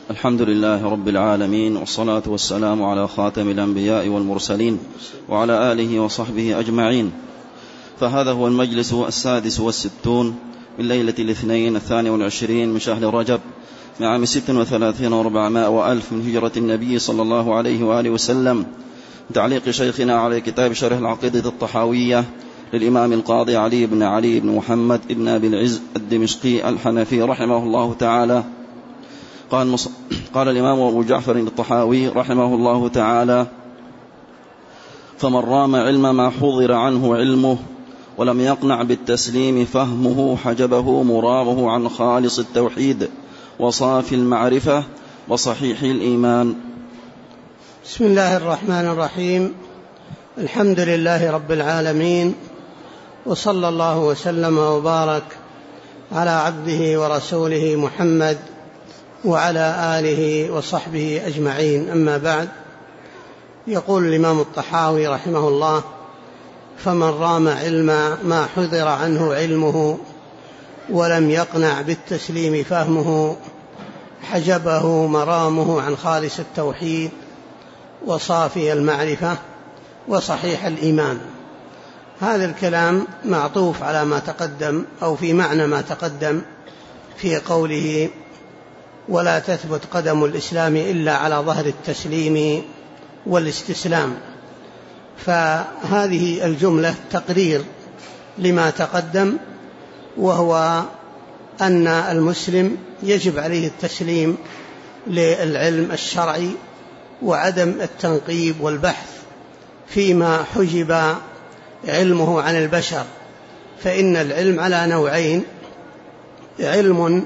الحمد لله رب العالمين، والصلاة والسلام على خاتم الأنبياء والمرسلين وعلى آله وصحبه أجمعين. فهذا هو المجلس 66 من ليلة الاثنين 22 من شهر رجب من عام 36 و400 وألف من هجرة النبي صلى الله عليه وآله وسلم، تعليق شيخنا على كتاب شرح العقيدة الطحاوية للإمام القاضي علي بن علي بن محمد بن أبي العز الدمشقي الحنفي رحمه الله تعالى. قال الإمام أبو جعفر الطحاوي رحمه الله تعالى: فمن رام علم ما حضر عنه علمه ولم يقنع بالتسليم فهمه حجبه مرامه عن خالص التوحيد وصافي المعرفة وصحيح الإيمان. بسم الله الرحمن الرحيم. الحمد لله رب العالمين، وصلى الله وسلم وبارك على عبده ورسوله محمد وعلى آله وصحبه أجمعين. أما بعد، يقول الإمام الطحاوي رحمه الله: فمن رام علم ما حضر عنه علمه ولم يقنع بالتسليم فهمه حجبه مرامه عن خالص التوحيد وصافي المعرفة وصحيح الإيمان. هذا الكلام معطوف على ما تقدم أو في معنى ما تقدم في قوله: ولا تثبت قدم الإسلام إلا على ظهر التسليم والاستسلام. فهذه الجملة تقرير لما تقدم، وهو أن المسلم يجب عليه التسليم للعلم الشرعي وعدم التنقيب والبحث فيما حجب علمه عن البشر، فإن العلم على نوعين: علم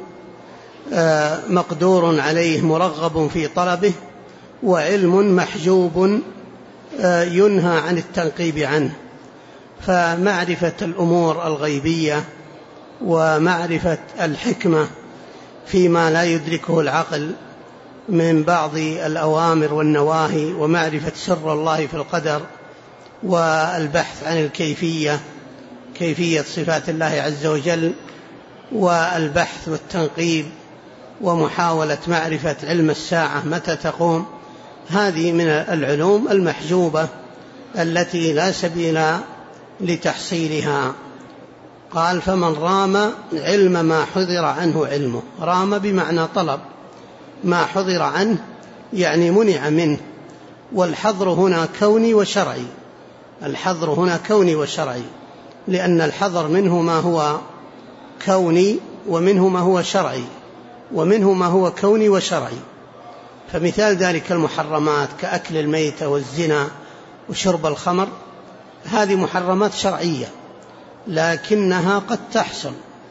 مقدور عليه مرغب في طلبه، وعلم محجوب ينهى عن التنقيب عنه. فمعرفة الأمور الغيبية ومعرفة الحكمة فيما لا يدركه العقل من بعض الأوامر والنواهي، ومعرفة سر الله في القدر، والبحث عن كيفية صفات الله عز وجل، والبحث والتنقيب ومحاولة معرفة علم الساعة متى تقوم، هذه من العلوم المحجوبة التي لا سبيل لتحصيلها. قال: فمن رام علم ما حضر عنه علمه. رام بمعنى طلب، ما حضر عنه يعني منع منه، والحظر هنا كوني وشرعي. الحظر هنا كوني وشرعي، لأن الحظر منه ما هو كوني ومنه ما هو شرعي، ومنه ما هو كوني وشرعي. فمثال ذلك المحرمات كأكل الميتة والزنا وشرب الخمر، هذه محرمات شرعية لكنها قد تحصل،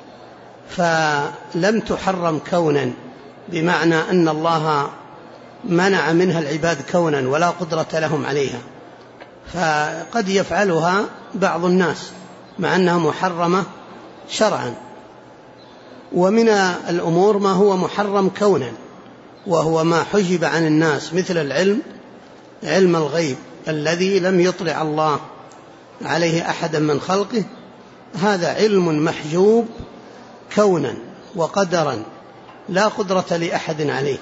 فلم تحرم كونا، بمعنى أن الله منع منها العباد كونا ولا قدرة لهم عليها، فقد يفعلها بعض الناس مع أنها محرمة شرعا. ومن الأمور ما هو محرم كونا، وهو ما حجب عن الناس، مثل علم الغيب الذي لم يطلع الله عليه أحدا من خلقه، هذا علم محجوب كونا وقدرا لا قدرة لأحد عليه.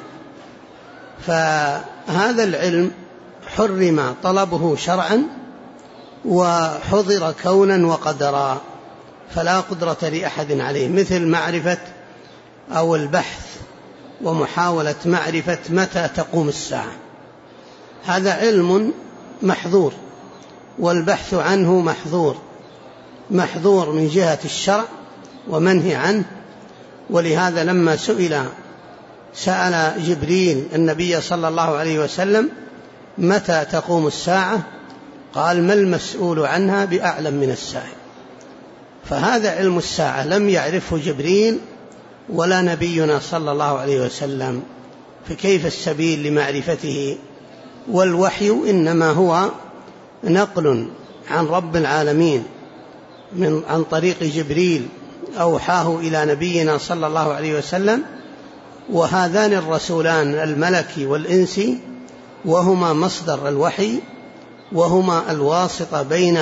فهذا العلم حرم طلبه شرعا وحضر كونا وقدرا، فلا قدرة لأحد عليه، مثل معرفة أو البحث ومحاولة معرفة متى تقوم الساعة. هذا علم محظور، والبحث عنه محظور من جهة الشرع ومنهي عنه. ولهذا لما سأل جبريل النبي صلى الله عليه وسلم متى تقوم الساعة، قال: ما المسؤول عنها بأعلم من السائل. فهذا علم الساعة لم يعرفه جبريل ولا نبينا صلى الله عليه وسلم، فكيف السبيل لمعرفته؟ والوحي إنما هو نقل عن رب العالمين عن طريق جبريل أوحاه إلى نبينا صلى الله عليه وسلم، وهذان الرسولان الملكي والإنسي وهما مصدر الوحي، وهما الواسطة بين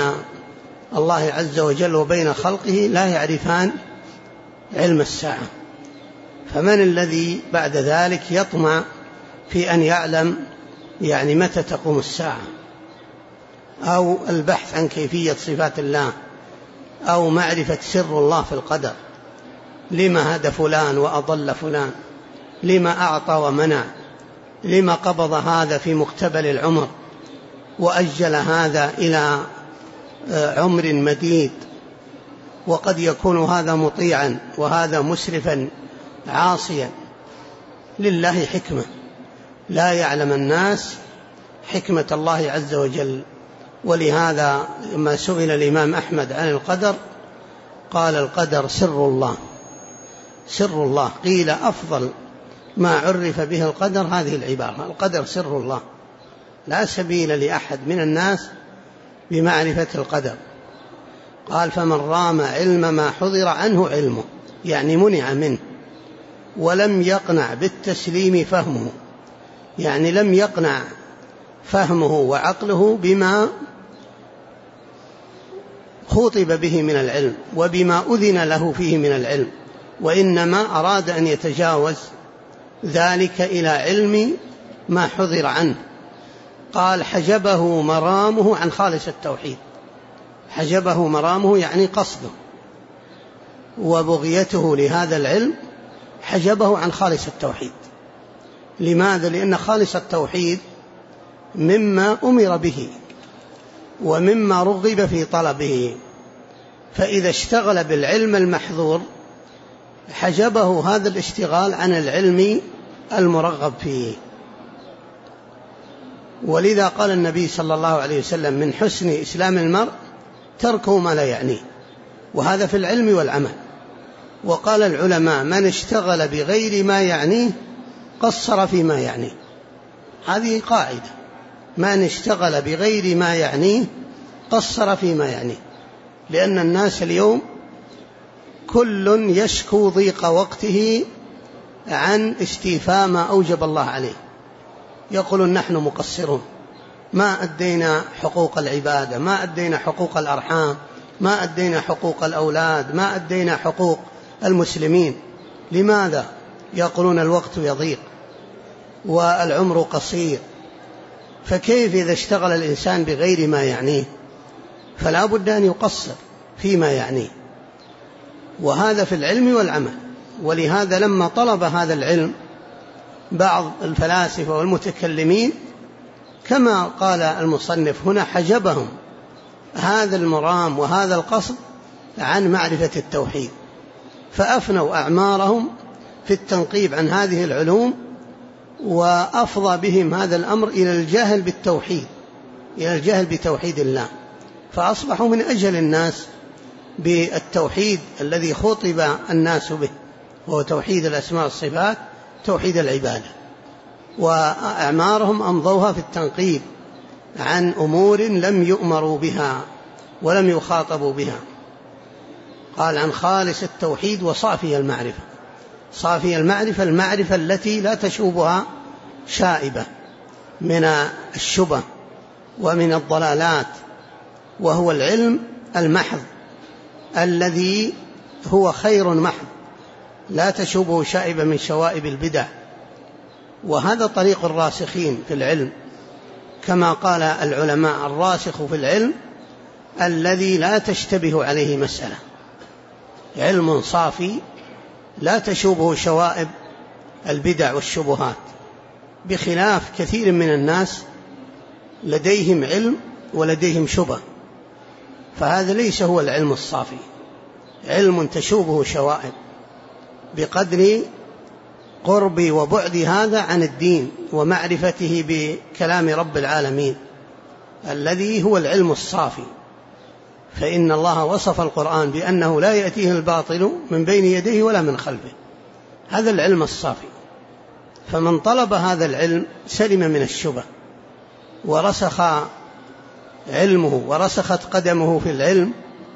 الله عز وجل وبين خلقه، لا يعرفان علم الساعة. فمن الذي بعد ذلك يطمع في أن يعلم يعني متى تقوم الساعة، أو البحث عن كيفية صفات الله، أو معرفة سر الله في القدر، لما هدى فلان وأضل فلان، لما أعطى ومنع، لما قبض هذا في مقتبل العمر وأجل هذا إلى عمر مديد، وقد يكون هذا مطيعا وهذا مسرفا عاصيا. لله حكمة، لا يعلم الناس حكمة الله عز وجل. ولهذا لما سئل الإمام أحمد عن القدر قال القدر سر الله، سر الله. قيل أفضل ما عرف به القدر هذه العبارة: القدر سر الله، لا سبيل لأحد من الناس بمعرفة القدر. قال: فمن رام علم ما حضر عنه علمه، يعني منع منه، ولم يقنع بالتسليم فهمه، يعني لم يقنع فهمه وعقله بما خُطب به من العلم وبما أذن له فيه من العلم، وإنما أراد أن يتجاوز ذلك إلى علم ما حضر عنه. قال: حجبه مرامه عن خالص التوحيد. حجبه مرامه يعني قصده وبغيته لهذا العلم، حجبه عن خالص التوحيد. لماذا؟ لأن خالص التوحيد مما أمر به ومما رغب في طلبه، فإذا اشتغل بالعلم المحظور حجبه هذا الاشتغال عن العلم المرغب فيه. ولذا قال النبي صلى الله عليه وسلم: من حسن إسلام المرء تركه ما لا يعنيه، وهذا في العلم والعمل. وقال العلماء: من اشتغل بغير ما يعنيه قصر فيما يعنيه. هذه قاعدة: من اشتغل بغير ما يعنيه قصر فيما يعنيه. لأن الناس اليوم كل يشكو ضيق وقته عن استيفاء ما أوجب الله عليه، يقولون نحن مقصرون، ما أدينا حقوق العبادة، ما أدينا حقوق الأرحام، ما أدينا حقوق الأولاد، ما أدينا حقوق المسلمين. لماذا؟ يقولون الوقت يضيق والعمر قصير. فكيف إذا اشتغل الإنسان بغير ما يعنيه؟ فلا بد أن يقصر فيما يعنيه، وهذا في العلم والعمل. ولهذا لما طلب هذا العلم بعض الفلاسفة والمتكلمين كما قال المصنف هنا حجبهم هذا المرام وهذا القصد عن معرفة التوحيد، فأفنوا أعمارهم في التنقيب عن هذه العلوم، وأفضى بهم هذا الأمر إلى الجهل بالتوحيد، إلى الجهل بتوحيد الله، فأصبحوا من أجل الناس بالتوحيد الذي خطب الناس به، وهو توحيد الأسماء والصفات، توحيد العبادة. وأعمارهم أمضوها في التنقيب عن أمور لم يؤمروا بها ولم يخاطبوا بها. قال: عن خالص التوحيد وصافي المعرفة. صافي المعرفة المعرفة التي لا تشوبها شائبة من الشبه ومن الضلالات، وهو العلم المحض الذي هو خير محض لا تشوبه شائبة من شوائب البدع. وهذا طريق الراسخين في العلم، كما قال العلماء: الراسخ في العلم الذي لا تشتبه عليه مسألة، علم صافي لا تشوبه شوائب البدع والشبهات، بخلاف كثير من الناس لديهم علم ولديهم شبه، فهذا ليس هو العلم الصافي. علم تشوبه شوائب بقدر قرب وبعد هذا عن الدين ومعرفته بكلام رب العالمين الذي هو العلم الصافي. فإن الله وصف القرآن بأنه لا يأتيه الباطل من بين يديه ولا من خلفه، هذا العلم الصافي. فمن طلب هذا العلم سلم من الشبه، ورسخ علمه ورسخت قدمه في العلم،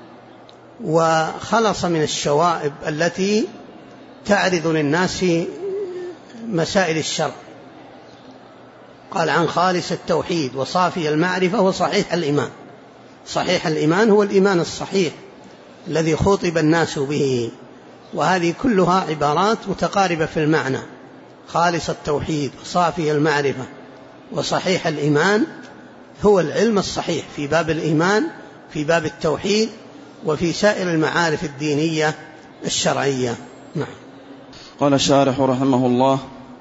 وخلص من الشوائب التي تعرض للناس في مسائل الشرع. قال: عن خالص التوحيد وصافي المعرفة وصحيح الإيمان. صحيح الإيمان هو الإيمان الصحيح الذي خطب الناس به، وهذه كلها عبارات متقاربة في المعنى: خالص التوحيد وصافي المعرفة وصحيح الإيمان هو العلم الصحيح في باب الإيمان، في باب التوحيد، وفي سائر المعارف الدينية الشرعية. نعم. قال الشارح رحمه الله: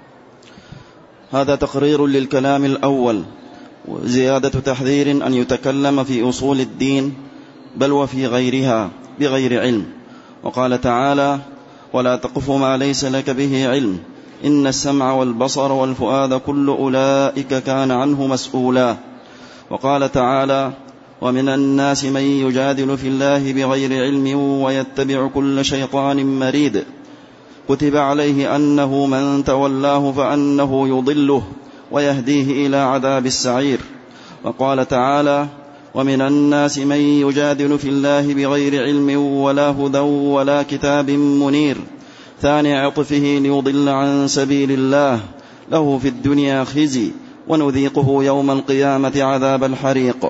هذا تقرير للكلام الأول، وزيادة تحذير أن يتكلم في أصول الدين بل وفي غيرها بغير علم. وقال تعالى: ولا تقف ما ليس لك به علم إن السمع والبصر والفؤاد كل أولئك كان عنه مسؤولا. وقال تعالى: ومن الناس من يجادل في الله بغير علم ويتبع كل شيطان مريد كتب عليه أنه من تولاه فأنه يضله ويهديه إلى عذاب السعير. وقال تعالى: ومن الناس من يجادل في الله بغير علم ولا هدى ولا كتاب منير ثاني عطفه ليضل عن سبيل الله له في الدنيا خزي ونذيقه يوم القيامة عذاب الحريق.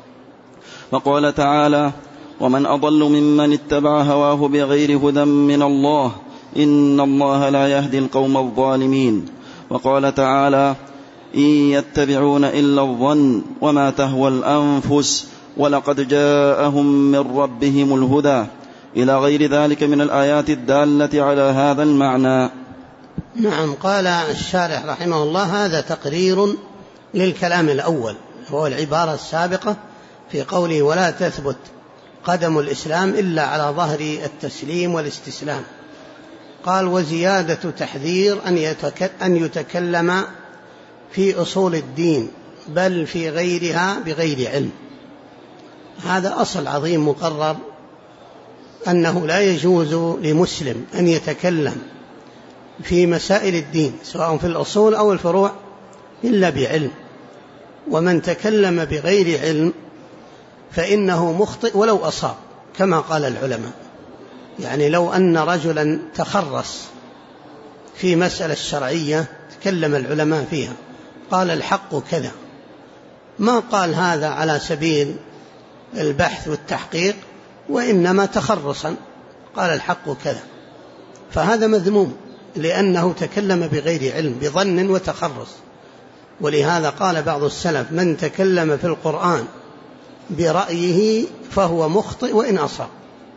وقال تعالى: ومن أضل ممن اتبع هواه بغير هدى من الله إن الله لا يهدي القوم الظالمين. وقال تعالى: إن يتبعون إلا الظن وما تهوى الأنفس ولقد جاءهم من ربهم الهدى إلى غير ذلك من الآيات الدالة على هذا المعنى. نعم. قال الشارح رحمه الله: هذا تقرير للكلام الأول، هو العبارة السابقة في قوله: ولا تثبت قدم الإسلام إلا على ظهر التسليم والاستسلام. قال: وزيادة تحذير أن يتكلم في أصول الدين بل في غيرها بغير علم. هذا أصل عظيم مقرر، أنه لا يجوز لمسلم أن يتكلم في مسائل الدين سواء في الأصول أو الفروع إلا بعلم، ومن تكلم بغير علم فإنه مخطئ ولو أصاب، كما قال العلماء. يعني لو أن رجلا تخرص في مسألة الشرعية تكلم العلماء فيها قال الحق كذا، ما قال هذا على سبيل البحث والتحقيق، وإنما تخرصا قال الحق كذا، فهذا مذموم لأنه تكلم بغير علم بظن وتخرص. ولهذا قال بعض السلف: من تكلم في القرآن برأيه فهو مخطئ وإن أصاب.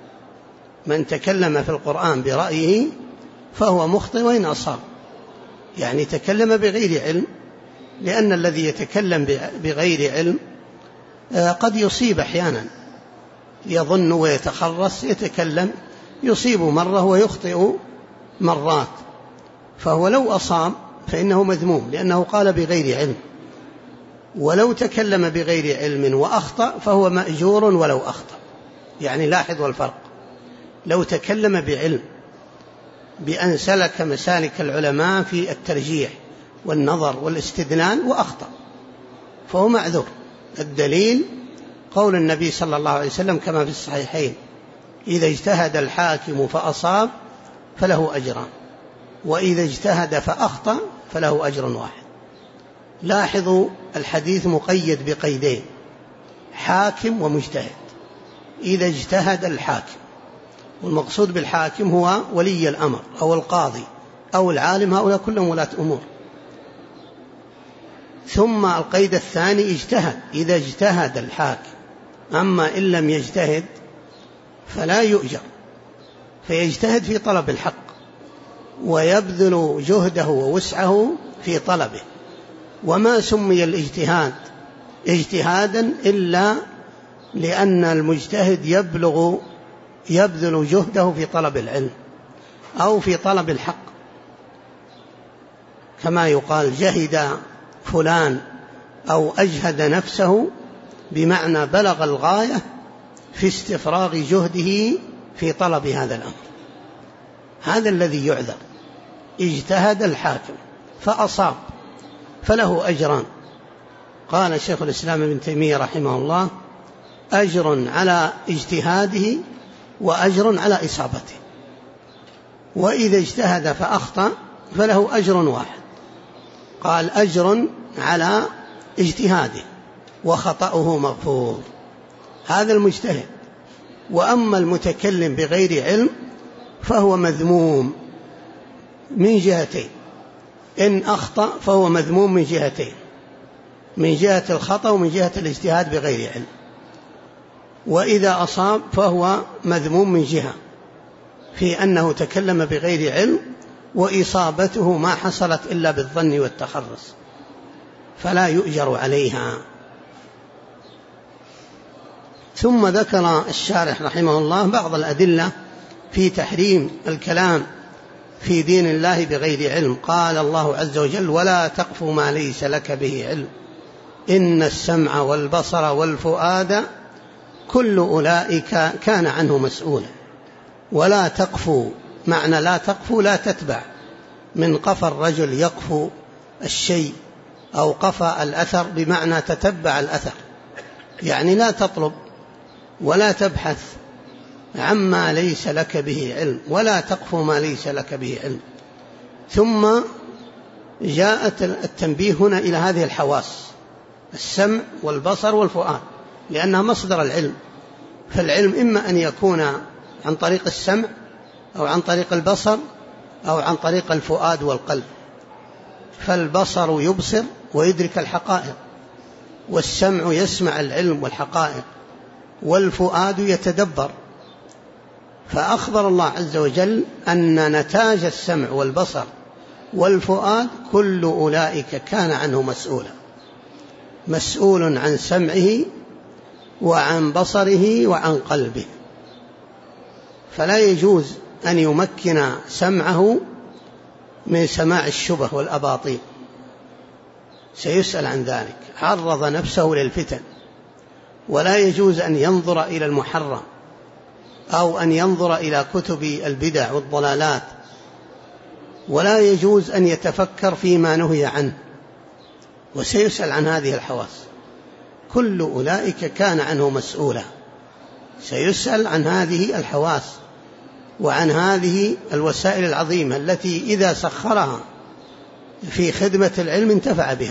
من تكلم في القرآن برأيه فهو مخطئ وإن أصاب، يعني تكلم بغير علم، لأن الذي يتكلم بغير علم قد يصيب أحيانا، يظن ويتخرص، يتكلم يصيب مرة ويخطئ مرات، فهو لو أصاب فإنه مذموم لأنه قال بغير علم، ولو تكلم بغير علم وأخطأ فهو مأجور ولو أخطأ. يعني لاحظوا الفرق: لو تكلم بعلم بأن سلك مسالك العلماء في الترجيح والنظر والاستدلال وأخطأ فهو معذور. الدليل قول النبي صلى الله عليه وسلم كما في الصحيحين: إذا اجتهد الحاكم فأصاب فله أجران، وإذا اجتهد فأخطأ فله أجر واحد. لاحظوا الحديث مقيد بقيدين: حاكم ومجتهد. إذا اجتهد الحاكم، والمقصود بالحاكم هو ولي الأمر أو القاضي أو العالم، هؤلاء كلهم ولاة أمور. ثم القيد الثاني اجتهد، إذا اجتهد الحاكم، أما إن لم يجتهد فلا يؤجر، فيجتهد في طلب الحق ويبذل جهده ووسعه في طلبه. وما سمي الاجتهاد اجتهادا إلا لأن المجتهد يبذل جهده في طلب العلم أو في طلب الحق، كما يقال جهد فلان أو أجهد نفسه، بمعنى بلغ الغاية في استفراغ جهده في طلب هذا الأمر. هذا الذي يعذر. اجتهد الحاكم فأصاب فله أجران. قال شيخ الإسلام ابن تيمية رحمه الله: أجر على اجتهاده وأجر على إصابته. وإذا اجتهد فأخطأ فله أجر واحد. قال: أجر على اجتهاده وخطأه مغفور. هذا المجتهد. وأما المتكلم بغير علم فهو مذموم من جهتين. إن أخطأ فهو مذموم من جهتين، من جهة الخطأ ومن جهة الاجتهاد بغير علم. وإذا أصاب فهو مذموم من جهة في أنه تكلم بغير علم، وإصابته ما حصلت إلا بالظن والتخرص، فلا يؤجر عليها. ثم ذكر الشارح رحمه الله بعض الأدلة في تحريم الكلام في دين الله بغير علم. قال الله عز وجل: ولا تقف ما ليس لك به علم إن السمع والبصر والفؤاد كل أولئك كان عنه مسؤولا. ولا تقفوا، معنى لا تقفوا لا تتبع، من قفى الرجل يقفو الشيء أو قفى الأثر بمعنى تتبع الأثر، يعني لا تطلب ولا تبحث عما ليس لك به علم، ولا تقف ما ليس لك به علم. ثم جاءت التنبيه هنا إلى هذه الحواس: السمع والبصر والفؤاد، لأنها مصدر العلم. فالعلم إما أن يكون عن طريق السمع أو عن طريق البصر أو عن طريق الفؤاد والقلب. فالبصر يبصر ويدرك الحقائق، والسمع يسمع العلم والحقائق، والفؤاد يتدبر. فأخبر الله عز وجل أن نتاج السمع والبصر والفؤاد كل أولئك كان عنه مسؤولا، مسؤول عن سمعه وعن بصره وعن قلبه. فلا يجوز أن يمكن سمعه من سماع الشبه والأباطيل، سيسأل عن ذلك، عرض نفسه للفتن. ولا يجوز أن ينظر إلى المحرم أو أن ينظر إلى كتب البدع والضلالات، ولا يجوز أن يتفكر فيما نهي عنه، وسيسأل عن هذه الحواس. كل أولئك كان عنه مسؤولا، سيسأل عن هذه الحواس وعن هذه الوسائل العظيمة التي إذا سخرها في خدمة العلم انتفع بها،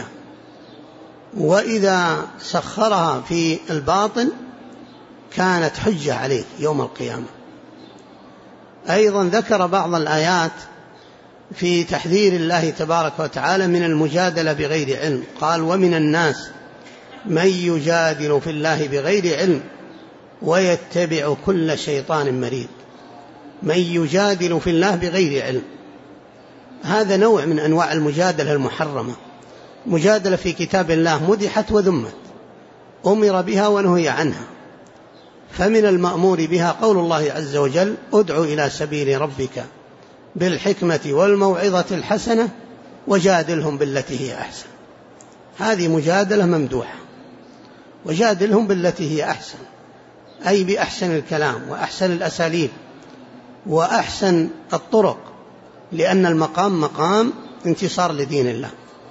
وإذا سخرها في الباطل كانت حجة عليه يوم القيامة. أيضا ذكر بعض الآيات في تحذير الله تبارك وتعالى من المجادلة بغير علم. قال: ومن الناس من يجادل في الله بغير علم ويتبع كل شيطان مريد. من يجادل في الله بغير علم، هذا نوع من أنواع المجادلة المحرمة. مجادلة في كتاب الله مدحت وذمت، أمر بها ونهي عنها. فمن المأمور بها قول الله عز وجل: ادع إلى سبيل ربك بالحكمة والموعظة الحسنة وجادلهم بالتي هي أحسن. هذه مجادلة ممدوحة. وجادلهم بالتي هي أحسن، أي بأحسن الكلام وأحسن الأساليب وأحسن الطرق، لأن المقام مقام انتصار لدين الله.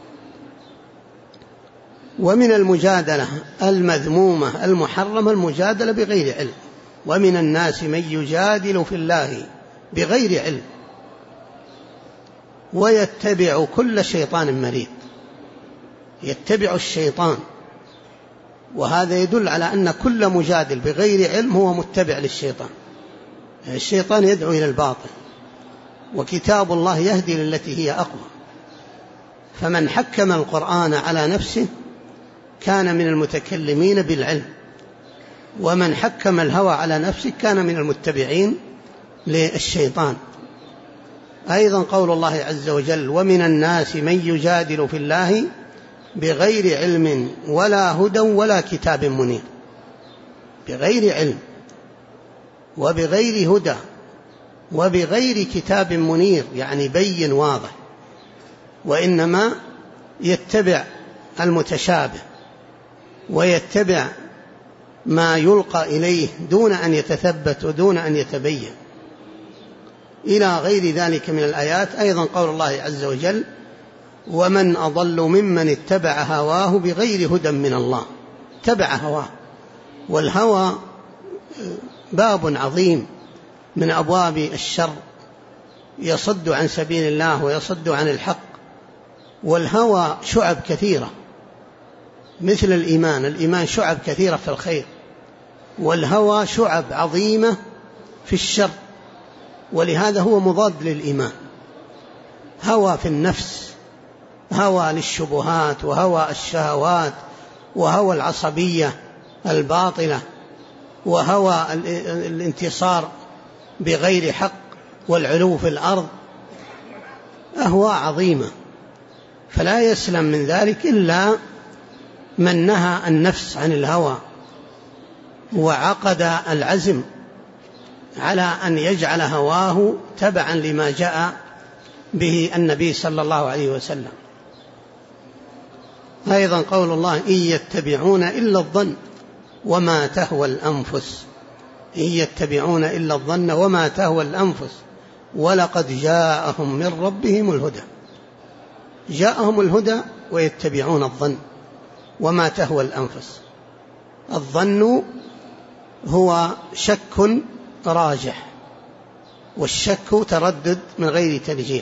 ومن المجادلة المذمومة المحرمة المجادلة بغير علم. ومن الناس من يجادل في الله بغير علم ويتبع كل شيطان مريد. يتبع الشيطان، وهذا يدل على أن كل مجادل بغير علم هو متبع للشيطان. الشيطان يدعو إلى الباطل، وكتاب الله يهدي للتي هي أقوى. فمن حكم القرآن على نفسه كان من المتكلمين بالعلم، ومن حكم الهوى على نفسه كان من المتبعين للشيطان. أيضا قول الله عز وجل: ومن الناس من يجادل في الله بغير علم ولا هدى ولا كتاب منير. بغير علم وبغير هدى وبغير كتاب منير، يعني بين واضح، وإنما يتبع المتشابه ويتبع ما يلقى إليه دون أن يتثبت ودون أن يتبين، إلى غير ذلك من الآيات. أيضا قول الله عز وجل: ومن أضل ممن اتبع هواه بغير هدى من الله. اتبع هواه، والهوى باب عظيم من أبواب الشر، يصد عن سبيل الله ويصد عن الحق. والهوى شعب كثيرة مثل الإيمان. الإيمان شعب كثيرة في الخير، والهوى شعب عظيمة في الشر. ولهذا هو مضاد للإيمان. هوى في النفس، هوى للشبهات، وهوى الشهوات، وهوى العصبية الباطلة، وهوى الانتصار بغير حق، والعلو في الأرض، أهواء عظيمة. فلا يسلم من ذلك إلا من نهى النفس عن الهوى وعقد العزم على أن يجعل هواه تبعا لما جاء به النبي صلى الله عليه وسلم. أيضا قول الله: إن يتبعون إلا الظن وما تهوى الأنفس. إن يتبعون إلا الظن وما تهوى الأنفس ولقد جاءهم من ربهم الهدى. جاءهم الهدى ويتبعون الظن وما تهوى الأنفس. الظن هو شك راجح، والشك تردد من غير ترجيح،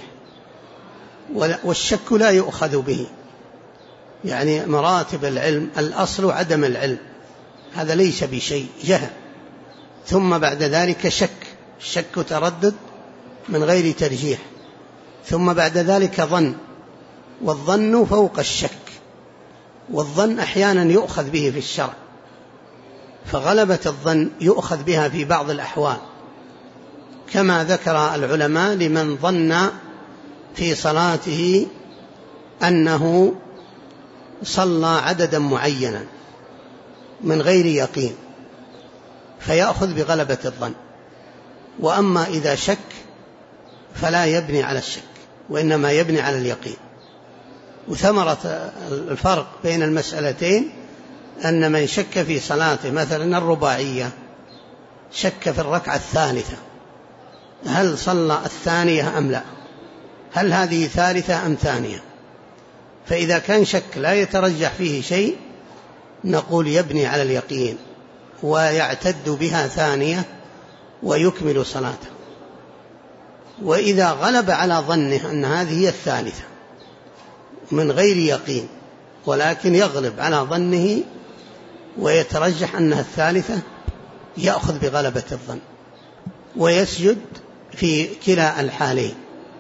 والشك لا يؤخذ به. يعني مراتب العلم الأصل عدم العلم، هذا ليس بشيء، جهل، ثم بعد ذلك شك، الشك تردد من غير ترجيح، ثم بعد ذلك ظن، والظن فوق الشك. والظن أحيانا يؤخذ به في الشرع، فغلبة الظن يؤخذ بها في بعض الأحوال، كما ذكر العلماء لمن ظن في صلاته أنه صلى عددا معينا من غير يقين، فيأخذ بغلبة الظن. وأما إذا شك فلا يبني على الشك، وإنما يبني على اليقين. وثمرة الفرق بين المسألتين أن من شك في صلاته مثلا الرباعية، شك في الركعة الثالثة هل صلى الثانية أم لا، هل هذه ثالثة أم ثانية، فإذا كان شك لا يترجح فيه شيء نقول يبني على اليقين ويعتد بها ثانية ويكمل صلاته. وإذا غلب على ظنه أن هذه هي الثالثة من غير يقين، ولكن يغلب على ظنه ويترجح أنها الثالثة، يأخذ بغلبة الظن ويسجد في كلا الحالين.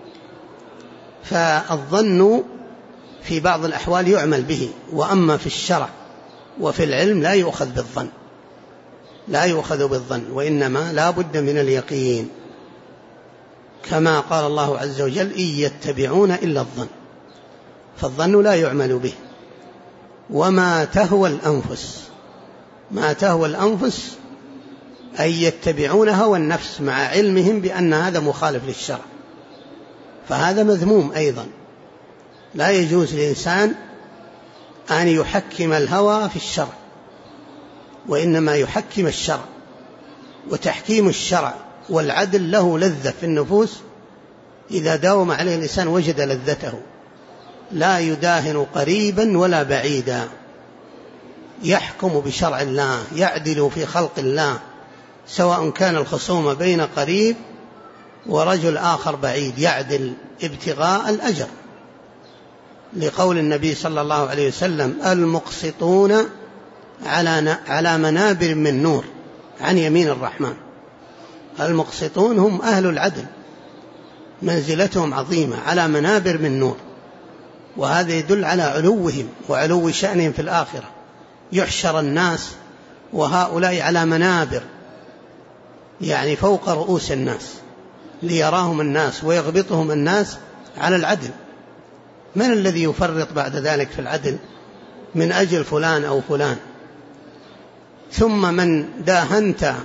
فالظن في بعض الأحوال يعمل به، وأما في الشرع وفي العلم لا يؤخذ بالظن، لا يؤخذ بالظن، وإنما لا بد من اليقين، كما قال الله عز وجل: إن يتبعون إلا الظن. فالظن لا يعمل به. وما تهوى الأنفس، ما تهوى الأنفس أي يتبعون هوى النفس مع علمهم بأن هذا مخالف للشرع، فهذا مذموم أيضا. لا يجوز للإنسان أن يحكم الهوى في الشرع، وإنما يحكم الشرع. وتحكيم الشرع والعدل له لذة في النفوس، إذا داوم عليه الإنسان وجد لذته، لا يداهن قريبا ولا بعيدا، يحكم بشرع الله، يعدل في خلق الله، سواء كان الخصوم بين قريب ورجل آخر بعيد، يعدل ابتغاء الأجر، لقول النبي صلى الله عليه وسلم: المقسطون على منابر من نور عن يمين الرحمن. المقسطون هم أهل العدل، منزلتهم عظيمة على منابر من نور، وهذا يدل على علوهم وعلو شأنهم في الآخرة. يحشر الناس وهؤلاء على منابر، يعني فوق رؤوس الناس، ليراهم الناس ويغبطهم الناس على العدل. من الذي يفرط بعد ذلك في العدل من أجل فلان أو فلان؟ ثم من داهنت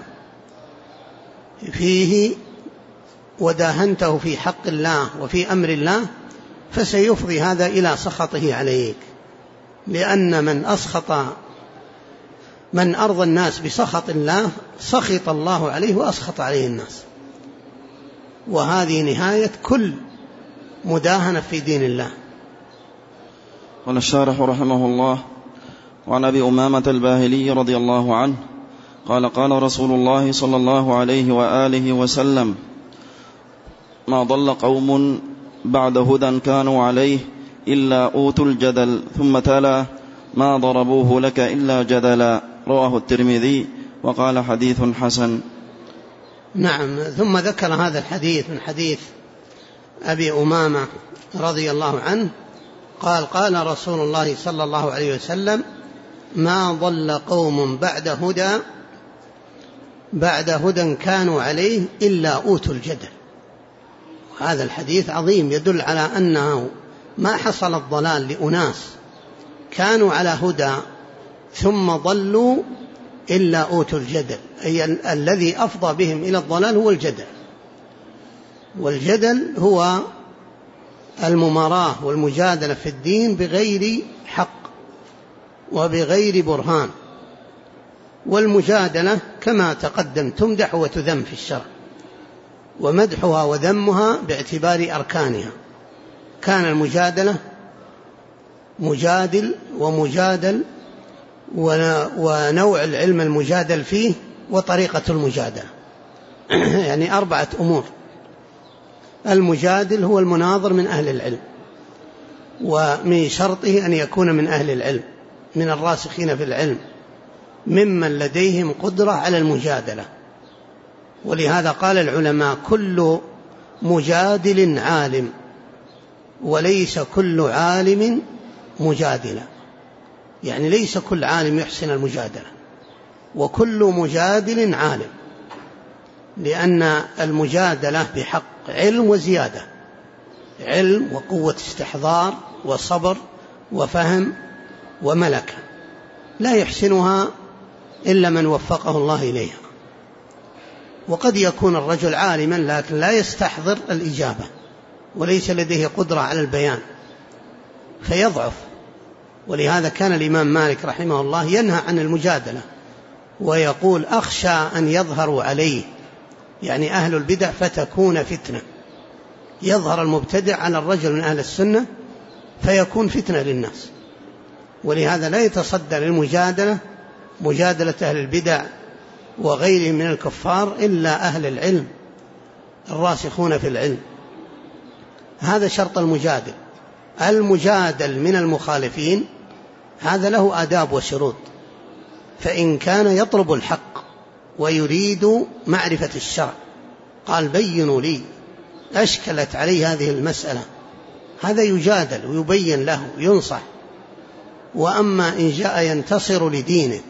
فيه وداهنته في حق الله وفي أمر الله فسيفضي هذا إلى سخطه عليك، لأن من أرضى الناس بسخط الله سخط الله عليه وأسخط عليه الناس، وهذه نهاية كل مداهنة في دين الله. قال الشارح رحمه الله: وعن أبي أمامة الباهلي رضي الله عنه قال: قال رسول الله صلى الله عليه وآله وسلم: ما ضل قوم بعد هدى كانوا عليه إلا أوتوا الجدل، ثم تلا: ما ضربوه لك إلا جدلا. رواه الترمذي وقال: حديث حسن. نعم. ثم ذكر هذا الحديث من حديث أبي أمامة رضي الله عنه قال قال رسول الله صلى الله عليه وسلم ما ضل قوم بعد هدى كانوا عليه إلا أوتوا الجدل. هذا الحديث عظيم يدل على أنه ما حصل الضلال لأناس كانوا على هدى ثم ضلوا إلا أوتوا الجدل، أي الذي أفضى بهم إلى الضلال هو الجدل. والجدل هو المماراة والمجادلة في الدين بغير حق وبغير برهان. والمجادلة كما تقدم تمدح وتذم في الشرع، ومدحها وذمها باعتبار أركانها. كان المجادلة مجادل ومجادل، ونوع العلم المجادل فيه وطريقة المجادلة يعني 4 أمور. المجادل هو المناظر من أهل العلم، ومن شرطه أن يكون من أهل العلم من الراسخين في العلم ممن لديهم قدرة على المجادلة. ولهذا قال العلماء كل مجادل عالم وليس كل عالم مجادلا، يعني ليس كل عالم يحسن المجادلة، وكل مجادل عالم، لأن المجادلة بحق علم وزيادة، علم وقوة استحضار وصبر وفهم وملكة، لا يحسنها إلا من وفقه الله إليها. وقد يكون الرجل عالما لكن لا يستحضر الإجابة وليس لديه قدرة على البيان فيضعف. ولهذا كان الإمام مالك رحمه الله ينهى عن المجادلة ويقول أخشى أن يظهروا عليه، يعني أهل البدع، فتكون فتنة. يظهر المبتدع على الرجل من أهل السنة فيكون فتنة للناس. ولهذا لا يتصدى للمجادلة مجادلة أهل البدع وغيرهم من الكفار إلا أهل العلم الراسخون في العلم. هذا شرط المجادل. المجادل من المخالفين هذا له آداب وشروط، فإن كان يطلب الحق ويريد معرفة الشرع قال بينوا لي أشكلت علي هذه المسألة، هذا يجادل ويبين له ينصح. وأما إن جاء ينتصر لدينه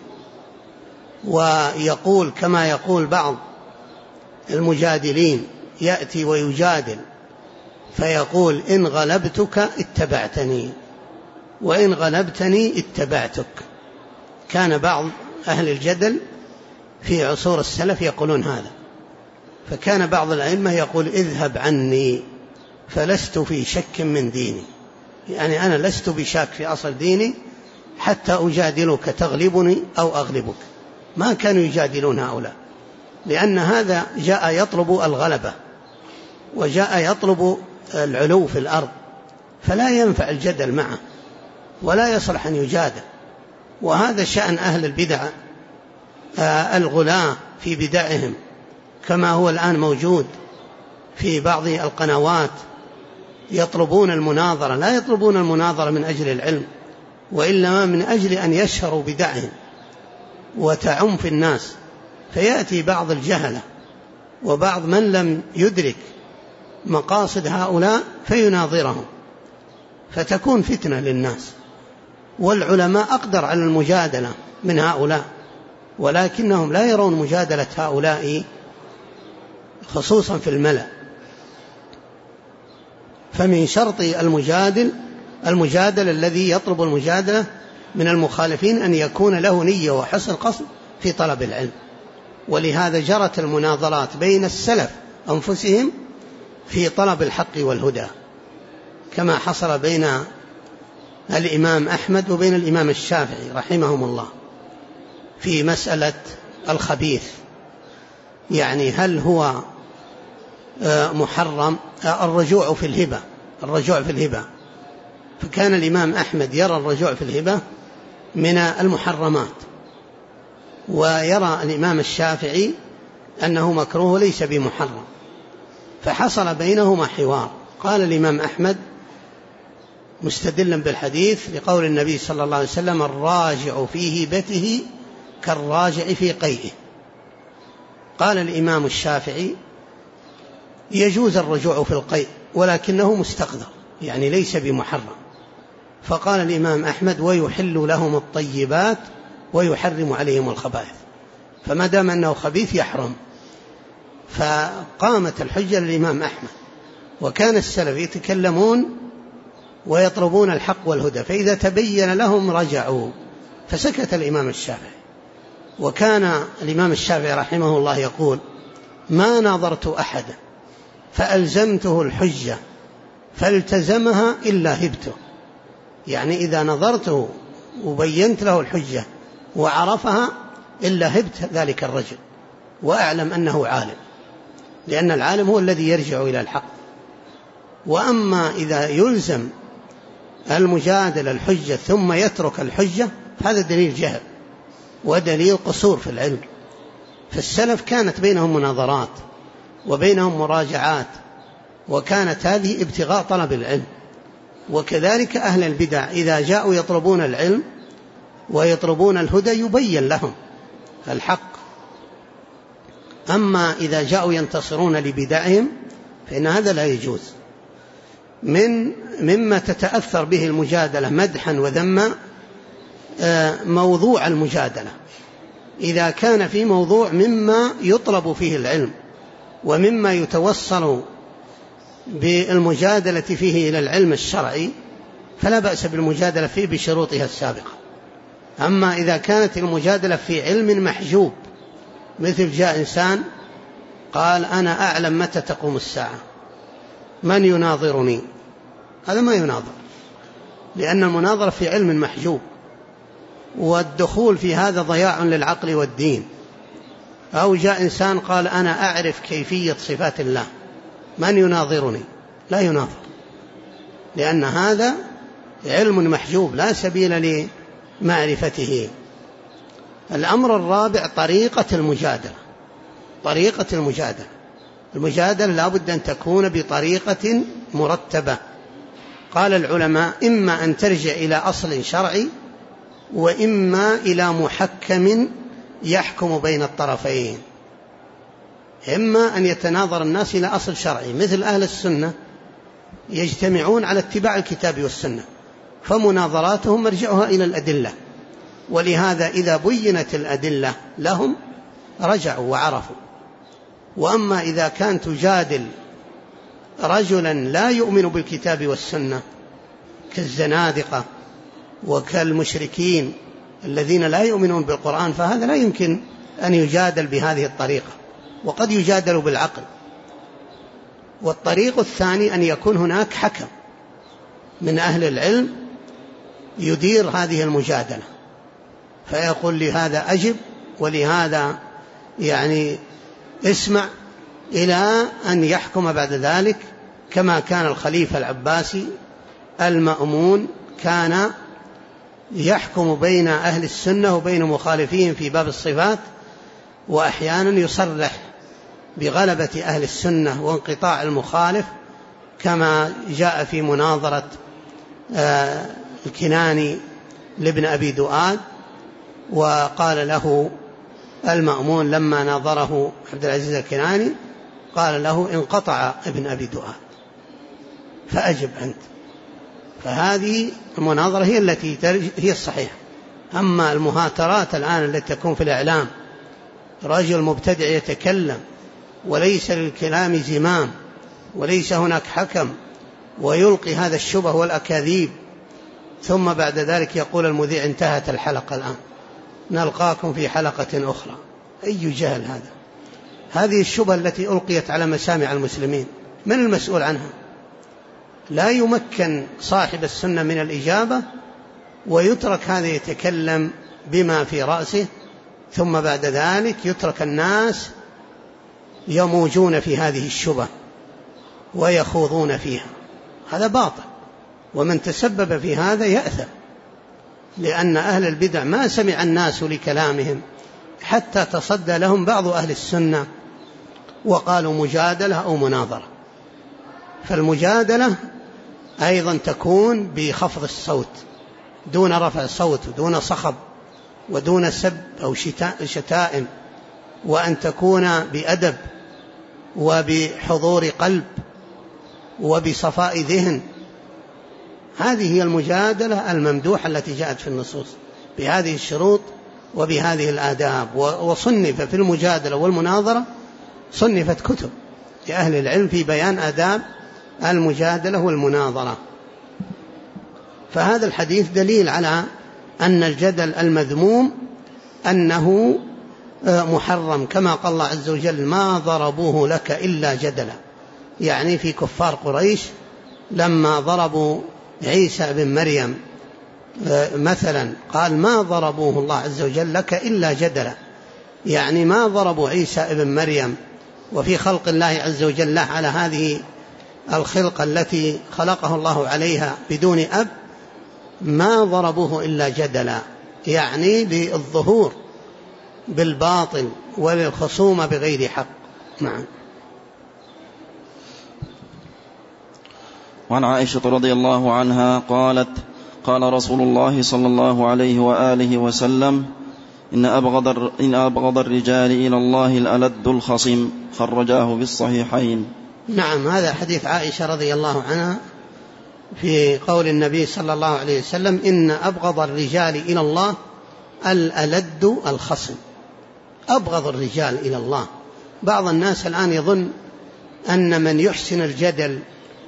ويقول كما يقول بعض المجادلين، يأتي ويجادل فيقول إن غلبتك اتبعتني وإن غلبتني اتبعتك. كان بعض أهل الجدل في عصور السلف يقولون هذا، فكان بعض الأئمة يقول اذهب عني فلست في شك من ديني، يعني أنا لست بشاك في أصل ديني حتى أجادلك تغلبني أو أغلبك. ما كانوا يجادلون هؤلاء، لأن هذا جاء يطلب الغلبة وجاء يطلب العلو في الأرض، فلا ينفع الجدل معه ولا يصلح أن يجادل. وهذا شأن أهل البدع الغلاة في بدعهم، كما هو الآن موجود في بعض القنوات، يطلبون المناظرة، لا يطلبون المناظرة من أجل العلم وإلا من أجل أن يشهروا بدعهم وتعم في الناس. فيأتي بعض الجهلة وبعض من لم يدرك مقاصد هؤلاء فيناظرهم فتكون فتنة للناس. والعلماء أقدر على المجادلة من هؤلاء، ولكنهم لا يرون مجادلة هؤلاء خصوصا في الملأ. فمن شرط المجادل الذي يطلب المجادلة من المخالفين أن يكون له نية وحسن قصد في طلب العلم. ولهذا جرت المناظرات بين السلف أنفسهم في طلب الحق والهدى، كما حصل بين الإمام أحمد وبين الإمام الشافعي رحمهم الله في مسألة الخبيث، يعني هل هو محرم الرجوع في الهبة. فكان الإمام أحمد يرى الرجوع في الهبة من المحرمات، ويرى الإمام الشافعي أنه مكروه ليس بمحرم. فحصل بينهما حوار. قال الإمام أحمد مستدلا بالحديث لقول النبي صلى الله عليه وسلم الراجع في هبته كالراجع في قيئه، قال الإمام الشافعي يجوز الرجوع في القيء ولكنه مستقذر، يعني ليس بمحرم. فقال الإمام أحمد ويحل لهم الطيبات ويحرم عليهم الخبائث، فما دام أنه خبيث يحرم. فقامت الحجة للإمام أحمد. وكان السلف يتكلمون ويطلبون الحق والهدى، فإذا تبين لهم رجعوا، فسكت الإمام الشافعي. وكان الإمام الشافعي رحمه الله يقول ما نظرت أحدا فألزمته الحجة فالتزمها إلا هبته، يعني إذا نظرته وبينت له الحجة وعرفها إلا هبت ذلك الرجل وأعلم أنه عالم، لأن العالم هو الذي يرجع إلى الحق. وأما إذا يلزم المجادلة الحجة ثم يترك الحجة فهذا دليل جهل ودليل قصور في العلم. فالسلف كانت بينهم مناظرات وبينهم مراجعات، وكانت هذه ابتغاء طلب العلم. وكذلك أهل البدع إذا جاءوا يطلبون العلم ويطلبون الهدى يبين لهم الحق. أما إذا جاءوا ينتصرون لبدعهم فإن هذا لا يجوز. مما تتأثر به المجادلة مدحا وذما موضوع المجادلة، إذا كان في موضوع مما يطلب فيه العلم ومما يتوصل بالمجادلة فيه إلى العلم الشرعي فلا بأس بالمجادلة فيه بشروطها السابقة. أما إذا كانت المجادلة في علم محجوب، مثل جاء إنسان قال أنا أعلم متى تقوم الساعة، من يناظرني؟ هذا ما يناظر، لأن المناظرة في علم محجوب، والدخول في هذا ضياع للعقل والدين. أو جاء إنسان قال أنا أعرف كيفية صفات الله، من يناظرني؟ لا يناظر، لأن هذا علم محجوب لا سبيل لمعرفته. الأمر الرابع طريقة المجادلة. طريقة المجادلة لا بد أن تكون بطريقة مرتبة. قال العلماء إما أن ترجع إلى أصل شرعي، وإما إلى محكم يحكم بين الطرفين. إما أن يتناظر الناس إلى أصل شرعي، مثل أهل السنة يجتمعون على اتباع الكتاب والسنة، فمناظراتهم مرجعها إلى الأدلة، ولهذا إذا بينت الأدلة لهم رجعوا وعرفوا. وأما إذا كان تجادل رجلا لا يؤمن بالكتاب والسنة كالزنادقة وكالمشركين الذين لا يؤمنون بالقرآن، فهذا لا يمكن أن يجادل بهذه الطريقة، وقد يجادل بالعقل. والطريق الثاني أن يكون هناك حكم من أهل العلم يدير هذه المجادلة، فيقول لهذا أجب ولهذا يعني اسمع، إلى أن يحكم بعد ذلك، كما كان الخليفة العباسي المأمون كان يحكم بين أهل السنة وبين مخالفين في باب الصفات، وأحيانا يصرح بغلبة أهل السنة وانقطاع المخالف، كما جاء في مناظرة الكناني لابن أبي دؤاد، وقال له المأمون لما ناظره عبد العزيز الكناني قال له انقطع ابن أبي دؤاد فأجب أنت. فهذه المناظرة هي التي هي الصحيحة. أما المهاترات الآن التي تكون في الإعلام، رجل مبتدع يتكلم وليس للكلام زمام وليس هناك حكم، ويلقي هذا الشبه والأكاذيب، ثم بعد ذلك يقول المذيع انتهت الحلقة الآن، نلقاكم في حلقة أخرى. أي جهل هذا! هذه الشبهة التي ألقيت على مسامع المسلمين من المسؤول عنها؟ لا يمكن صاحب السنة من الإجابة، ويترك هذا يتكلم بما في رأسه، ثم بعد ذلك يترك الناس يموجون في هذه الشبهة ويخوضون فيها. هذا باطل، ومن تسبب في هذا يأثم، لأن أهل البدع ما سمع الناس لكلامهم حتى تصدى لهم بعض أهل السنة وقالوا مجادلة أو مناظرة. فالمجادلة أيضا تكون بخفض الصوت دون رفع صوت ودون صخب ودون سب أو شتائم، وأن تكون بأدب وبحضور قلب وبصفاء ذهن. هذه هي المجادلة الممدوحة التي جاءت في النصوص بهذه الشروط وبهذه الآداب. وصنف في المجادلة والمناظرة صنفت كتب لأهل العلم في بيان آداب المجادلة والمناظرة. فهذا الحديث دليل على أن الجدل المذموم أنه محرم، كما قال الله عز وجل: ما ضربوه لك إلا جدلا. يعني في كفار قريش لما ضربوا عيسى بن مريم مثلا قال: ما ضربوه الله عز وجل لك إلا جدلا، يعني ما ضربوا عيسى بن مريم وفي خلق الله عز وجل على هذه الخلقة التي خلقه الله عليها بدون أب، ما ضربوه إلا جدلا، يعني للظهور بالباطل وللخصومة بغير حق. نعم. وعن عائشة رضي الله عنها قالت: قال رسول الله صلى الله عليه وآله وسلم: إن أبغض الرجال إلى الله الألد الخصم. خرجاه بالصحيحين. نعم، هذا حديث عائشة رضي الله عنها في قول النبي صلى الله عليه وسلم: إن أبغض الرجال إلى الله الألد الخصم. أبغض الرجال إلى الله. بعض الناس الآن يظن أن من يحسن الجدل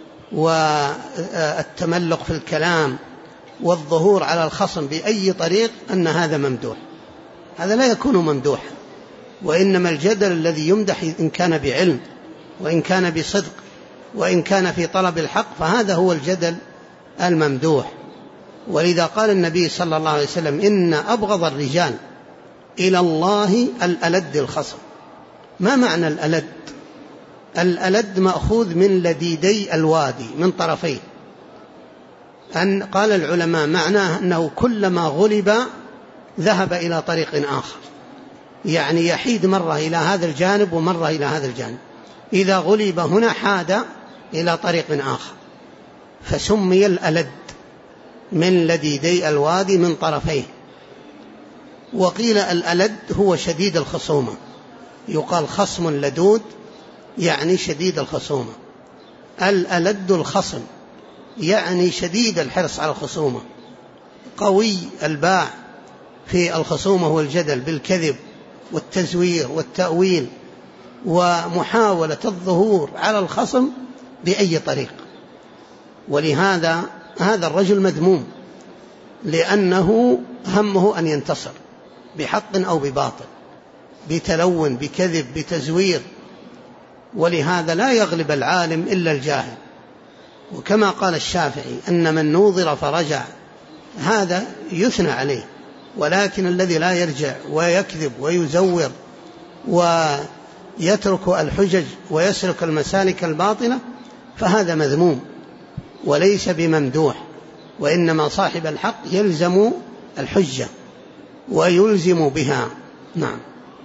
والتملق في الكلام والظهور على الخصم بأي طريق أن هذا ممدوح. هذا لا يكون ممدوحا، وإنما الجدل الذي يمدح إن كان بعلم وإن كان بصدق وإن كان في طلب الحق، فهذا هو الجدل الممدوح. ولذا قال النبي صلى الله عليه وسلم: إن أبغض الرجال إلى الله الألد الخصم. ما معنى الألد؟ الألد مأخوذ من لديدي الوادي، من طرفيه. أن قال العلماء معناه أنه كلما غلب ذهب إلى طريق آخر، يعني يحيد مرة إلى هذا الجانب ومرة إلى هذا الجانب. إذا غلب هنا حاد إلى طريق آخر، فسمي الألد من لديدي الوادي من طرفيه. وقيل الألد هو شديد الخصومة، يقال خصم لدود يعني شديد الخصومة. الألد الخصم يعني شديد الحرص على الخصومة، قوي الباع في الخصومة والجدل بالكذب والتزوير والتأويل ومحاولة الظهور على الخصم بأي طريق. ولهذا هذا الرجل مذموم، لأنه همه أن ينتصر بحق أو بباطل، بتلون، بكذب، بتزوير. ولهذا لا يغلب العالم إلا الجاهل. وكما قال الشافعي: أن من نوظر فرجع، هذا يثنى عليه. ولكن الذي لا يرجع ويكذب ويزور ويترك الحجج ويسلك المسالك الباطلة، فهذا مذموم وليس بممدوح. وإنما صاحب الحق يلزم الحجة ويلزم بها. نعم.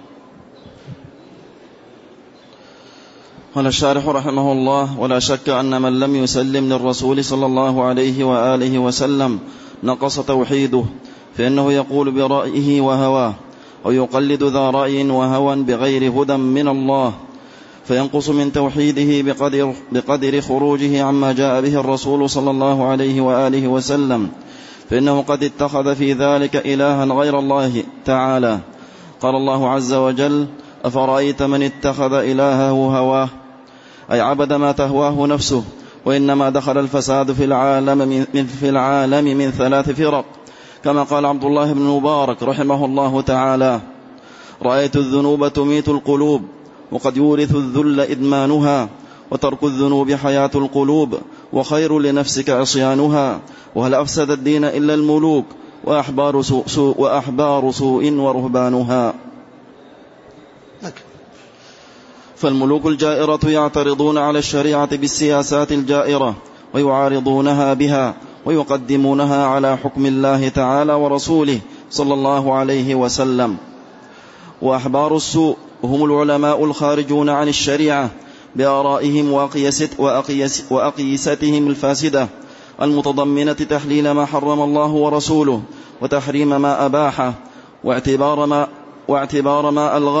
قال الشارح رحمه الله: ولا شك أن من لم يسلم للرسول صلى الله عليه وآله وسلم نقص توحيده، فإنه يقول برأيه وهواه، أو يقلد ذا رأي وهوى بغير هدى من الله، فينقص من توحيده بقدر خروجه عما جاء به الرسول صلى الله عليه وآله وسلم، فإنه قد اتخذ في ذلك إلها غير الله تعالى. قال الله عز وجل: أفرأيت من اتخذ إلهه هواه، أي عبد ما تهواه نفسه. وإنما دخل الفساد في العالم من 3 فرق، كما قال عبد الله بن مبارك رحمه الله تعالى: رأيت الذنوب تميت القلوب، وقد يورث الذل إدمانها، وترك الذنوب حياة القلوب، وخير لنفسك عصيانها، وهل أفسد الدين إلا الملوك وأحبار سوء ورهبانها. فالملوك الجائرة يعترضون على الشريعة بالسياسات الجائرة ويعارضونها بها ويقدمونها على حكم الله تعالى ورسوله صلى الله عليه وسلم. وأحبار السوء هم العلماء الخارجون عن الشريعة بآرائهم وأقيستهم الفاسدة المتضمنة تحليل ما حرم الله ورسوله وتحريم ما أباحه واعتبار ما ألغاه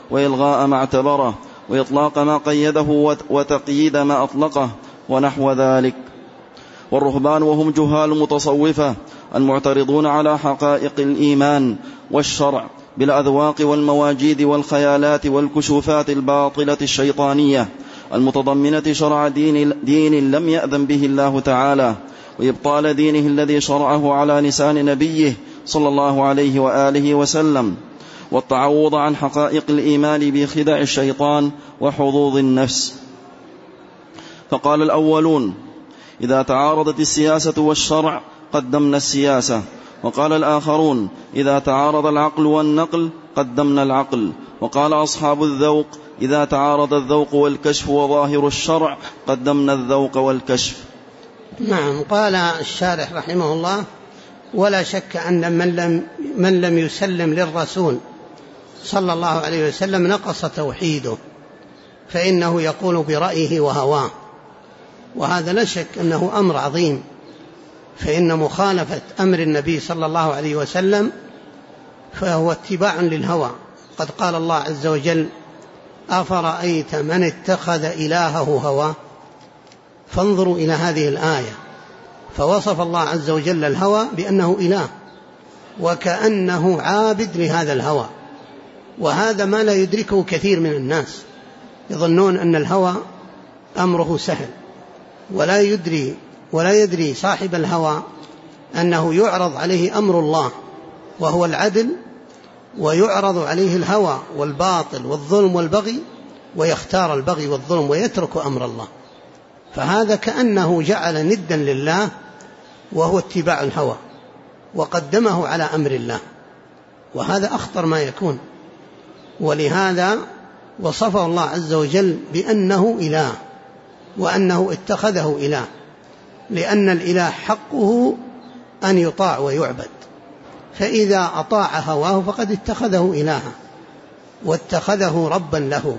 وإلغاء ما اعتبره، وإطلاق ما قيده وتقييد ما أطلقه ونحو ذلك. والرهبان وهم جهال متصوفة المعترضون على حقائق الإيمان والشرع بالأذواق والمواجيد والخيالات والكشوفات الباطلة الشيطانية المتضمنة شرع دين لم يأذن به الله تعالى، وإبطال دينه الذي شرعه على لسان نبيه صلى الله عليه وآله وسلم، والتعوض عن حقائق الإيمان بخدع الشيطان وحظوظ النفس. فقال الأولون: إذا تعارضت السياسة والشرع قدمنا السياسة. وقال الآخرون: إذا تعارض العقل والنقل قدمنا العقل. وقال أصحاب الذوق: إذا تعارض الذوق والكشف وظاهر الشرع قدمنا الذوق والكشف. نعم. قال الشارح رحمه الله: ولا شك أن من لم يسلم للرسول صلى الله عليه وسلم نقص توحيده، فإنه يقول برأيه وهواه، وهذا لا شك أنه أمر عظيم، فإن مخالفة أمر النبي صلى الله عليه وسلم فهو اتباع للهوى. قد قال الله عز وجل: أفرأيت من اتخذ إلهه هواه. فانظروا إلى هذه الآية، فوصف الله عز وجل الهوى بأنه إله، وكأنه عابد لهذا الهوى، وهذا ما لا يدركه كثير من الناس، يظنون أن الهوى أمره سهل، ولا يدري صاحب الهوى أنه يعرض عليه أمر الله وهو العدل، ويعرض عليه الهوى والباطل والظلم والبغي، ويختار البغي والظلم ويترك أمر الله. فهذا كأنه جعل ندا لله، وهو اتباع الهوى، وقدمه على أمر الله، وهذا أخطر ما يكون. ولهذا وصفه الله عز وجل بأنه إله، وأنه اتخذه إله، لأن الإله حقه أن يطاع ويعبد، فإذا أطاع هواه فقد اتخذه إلها واتخذه ربا له.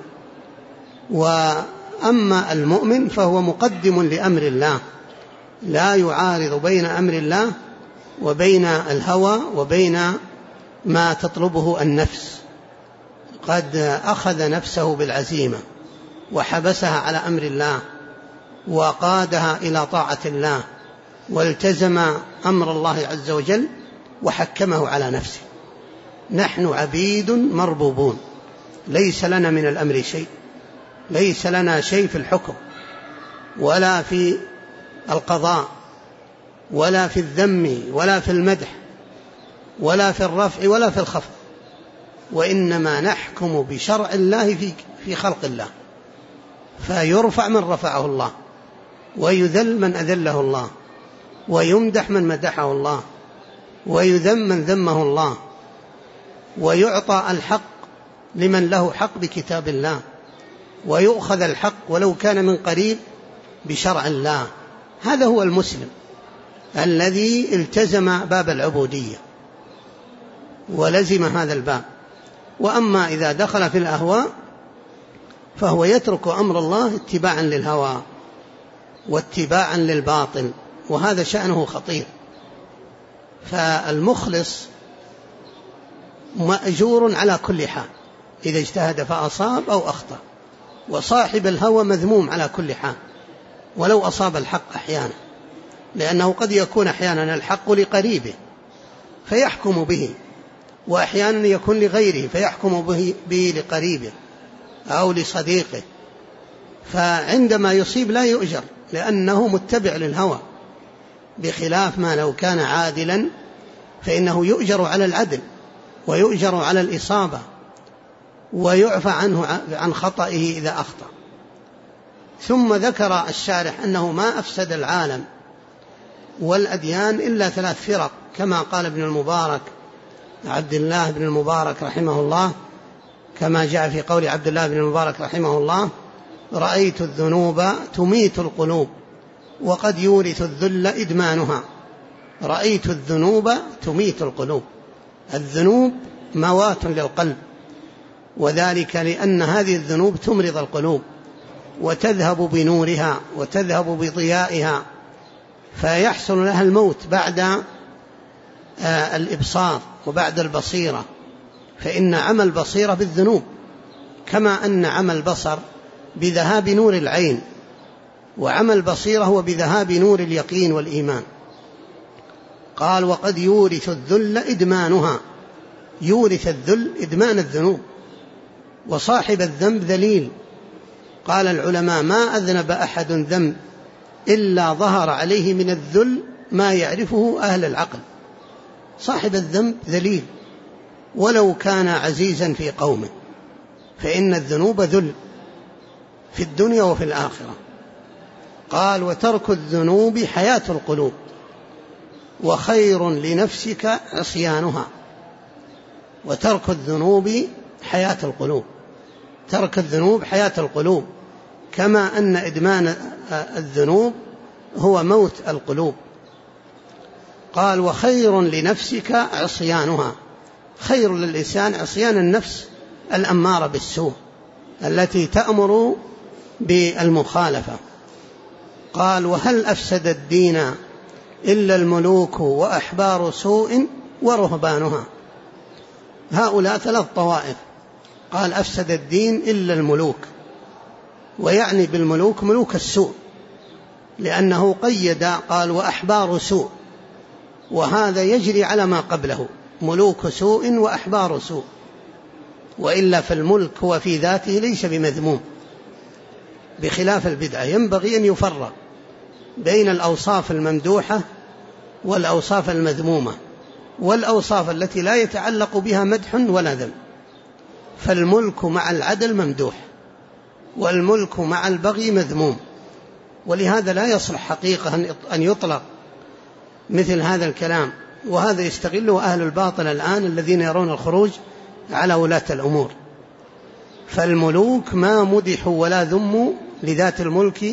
وأما المؤمن فهو مقدم لأمر الله، لا يعارض بين أمر الله وبين الهوى وبين ما تطلبه النفس. قد أخذ نفسه بالعزيمة وحبسها على أمر الله وقادها إلى طاعة الله، والتزم أمر الله عز وجل وحكمه على نفسه. نحن عبيد مربوبون، ليس لنا من الأمر شيء، ليس لنا شيء في الحكم ولا في القضاء ولا في الذم ولا في المدح ولا في الرفع ولا في الخفض، وإنما نحكم بشرع الله في خلق الله، فيرفع من رفعه الله، ويذل من أذله الله، ويمدح من مدحه الله، ويذم من ذمه الله، ويعطى الحق لمن له حق بكتاب الله، ويؤخذ الحق ولو كان من قريب بشرع الله. هذا هو المسلم الذي التزم باب العبودية ولزم هذا الباب. وأما إذا دخل في الأهواء فهو يترك أمر الله اتباعا للهوى واتباعا للباطل، وهذا شأنه خطير. فالمخلص مأجور على كل حال إذا اجتهد فأصاب أو أخطأ، وصاحب الهوى مذموم على كل حال ولو أصاب الحق أحيانا، لأنه قد يكون أحيانا الحق لقريبه فيحكم به، وأحيانا يكون لغيره فيحكم به لقريبه أو لصديقه، فعندما يصيب لا يؤجر لأنه متبع للهوى، بخلاف ما لو كان عادلا فإنه يؤجر على العدل ويؤجر على الإصابة ويعفى عنه عن خطئه إذا أخطأ. ثم ذكر الشارح أنه ما أفسد العالم والأديان إلا 3 فرق، كما قال ابن المبارك عبد الله بن المبارك رحمه الله، كما جاء في قول عبد الله بن المبارك رحمه الله: رأيت الذنوب تميت القلوب وقد يورث الذل إدمانها. رأيت الذنوب تميت القلوب، الذنوب موات للقلب، وذلك لأن هذه الذنوب تمرض القلوب وتذهب بنورها وتذهب بضيائها، فيحصل لها الموت بعد الإبصار وبعد البصيرة، فإن عمى البصيرة بالذنوب كما أن عمى البصر بذهاب نور العين، وعمى البصيرة هو بذهاب نور اليقين والإيمان. قال وقد يورث الذل إدمانها، يورث الذل إدمان الذنوب، وصاحب الذنب ذليل. قال العلماء ما أذنب أحد ذنب إلا ظهر عليه من الذل ما يعرفه أهل العقل. صاحب الذنب ذليل ولو كان عزيزا في قومه، فإن الذنوب ذل في الدنيا وفي الآخرة. قال وترك الذنوب حياة القلوب، وخير لنفسك عصيانها. وترك الذنوب حياة القلوب، ترك الذنوب حياة القلوب، كما أن إدمان الذنوب هو موت القلوب. قال وخير لنفسك عصيانها، خير للإنسان عصيان النفس الأمارة بالسوء التي تأمر بالمخالفة. قال وهل أفسد الدين إلا الملوك وأحبار سوء ورهبانها. هؤلاء 3 طوائف. قال أفسد الدين إلا الملوك، ويعني بالملوك ملوك السوء، لأنه قيد قال وأحبار سوء، وهذا يجري على ما قبله، ملوك سوء وأحبار سوء، وإلا فالملك هو في ذاته ليس بمذموم، بخلاف البدعة. ينبغي أن يفرق بين الأوصاف الممدوحة والأوصاف المذمومة، والأوصاف التي لا يتعلق بها مدح ولا ذم. فالملك مع العدل ممدوح، والملك مع البغي مذموم، ولهذا لا يصلح حقيقة أن يطلق مثل هذا الكلام. وهذا يستغله أهل الباطل الآن الذين يرون الخروج على ولاة الأمور. فالملوك ما مدحوا ولا ذموا لذات الملك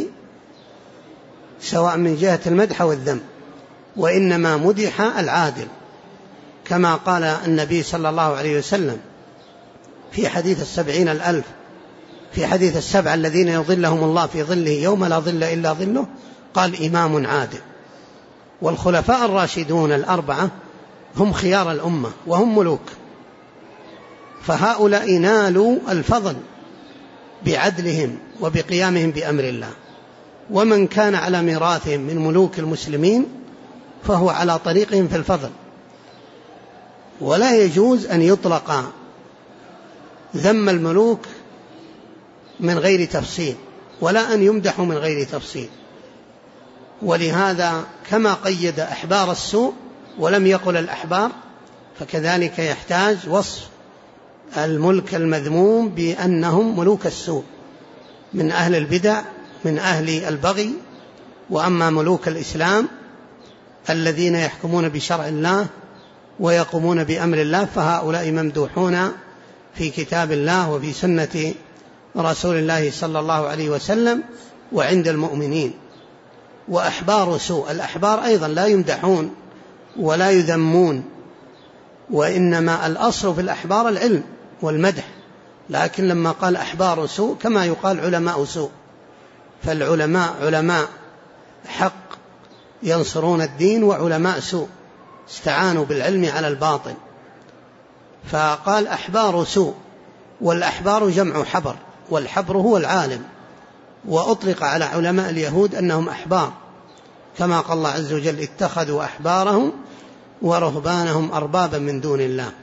سواء من جهة المدح والذم، وإنما مدح العادل، كما قال النبي صلى الله عليه وسلم في حديث 70,000، في حديث 7 الذين يظلهم الله في ظله يوم لا ظل إلا ظله، قال إمام عادل. والخلفاء الراشدون 4 هم خيار الأمة وهم ملوك، فهؤلاء نالوا الفضل بعدلهم وبقيامهم بأمر الله. ومن كان على ميراثهم من ملوك المسلمين فهو على طريقهم في الفضل. ولا يجوز أن يطلق ذم الملوك من غير تفصيل، ولا أن يمدحوا من غير تفصيل. ولهذا كما قيد أحبار السوء ولم يقل الأحبار، فكذلك يحتاج وصف الملك المذموم بأنهم ملوك السوء من أهل البدع من أهل البغي. وأما ملوك الإسلام الذين يحكمون بشرع الله ويقومون بأمر الله فهؤلاء ممدوحون في كتاب الله وفي سنة رسول الله صلى الله عليه وسلم وعند المؤمنين. وأحبار سوء، الأحبار أيضا لا يمدحون ولا يذمون، وإنما الأصل في الأحبار العلم والمدح، لكن لما قال أحبار سوء كما يقال علماء سوء، فالعلماء علماء حق ينصرون الدين، وعلماء سوء استعانوا بالعلم على الباطل. فقال أحبار سوء، والأحبار جمع حبر، والحبر هو العالم، وأطلق على علماء اليهود أنهم أحبار، كما قال الله عز وجل اتخذوا أحبارهم ورهبانهم أربابا من دون الله.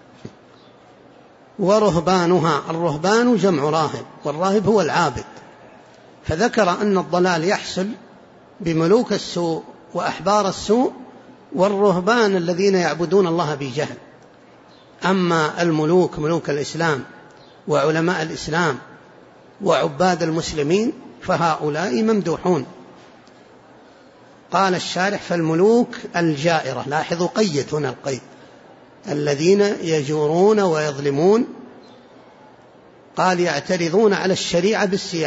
ورهبانها، الرهبان جمع راهب، والراهب هو العابد. فذكر أن الضلال يحصل بملوك السوء وأحبار السوء والرهبان الذين يعبدون الله بجهل. أما الملوك ملوك الإسلام وعلماء الإسلام وعباد المسلمين فهؤلاء ممدوحون. قال الشارح فالملوك الجائرة، لاحظوا قيد هنا القيد، الذين يجورون ويظلمون. قال يعترضون على الشريعة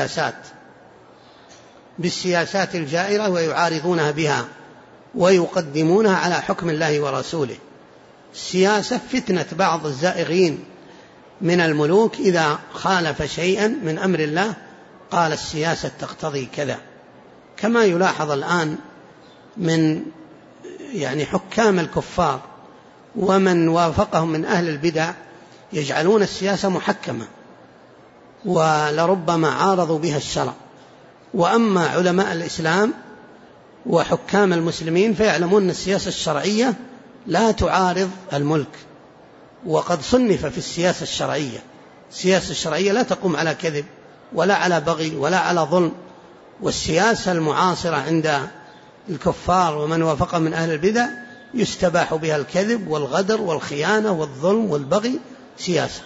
بالسياسات الجائرة ويعارضونها بها ويقدمونها على حكم الله ورسوله. السياسة فتنة بعض الزائغين من الملوك إذا خالف شيئا من أمر الله قال السياسة تقتضي كذا، كما يلاحظ الآن من حكام الكفار ومن وافقهم من أهل البدع، يجعلون السياسة محكمة، ولربما عارضوا بها الشرع. وأما علماء الإسلام وحكام المسلمين فيعلمون أن السياسة الشرعية لا تعارض الملك، وقد صنف في السياسة الشرعية. السياسة الشرعية لا تقوم على كذب ولا على بغي ولا على ظلم. والسياسة المعاصرة عند الكفار ومن وافق من أهل البدع يستباح بها الكذب والغدر والخيانة والظلم والبغي سياسة.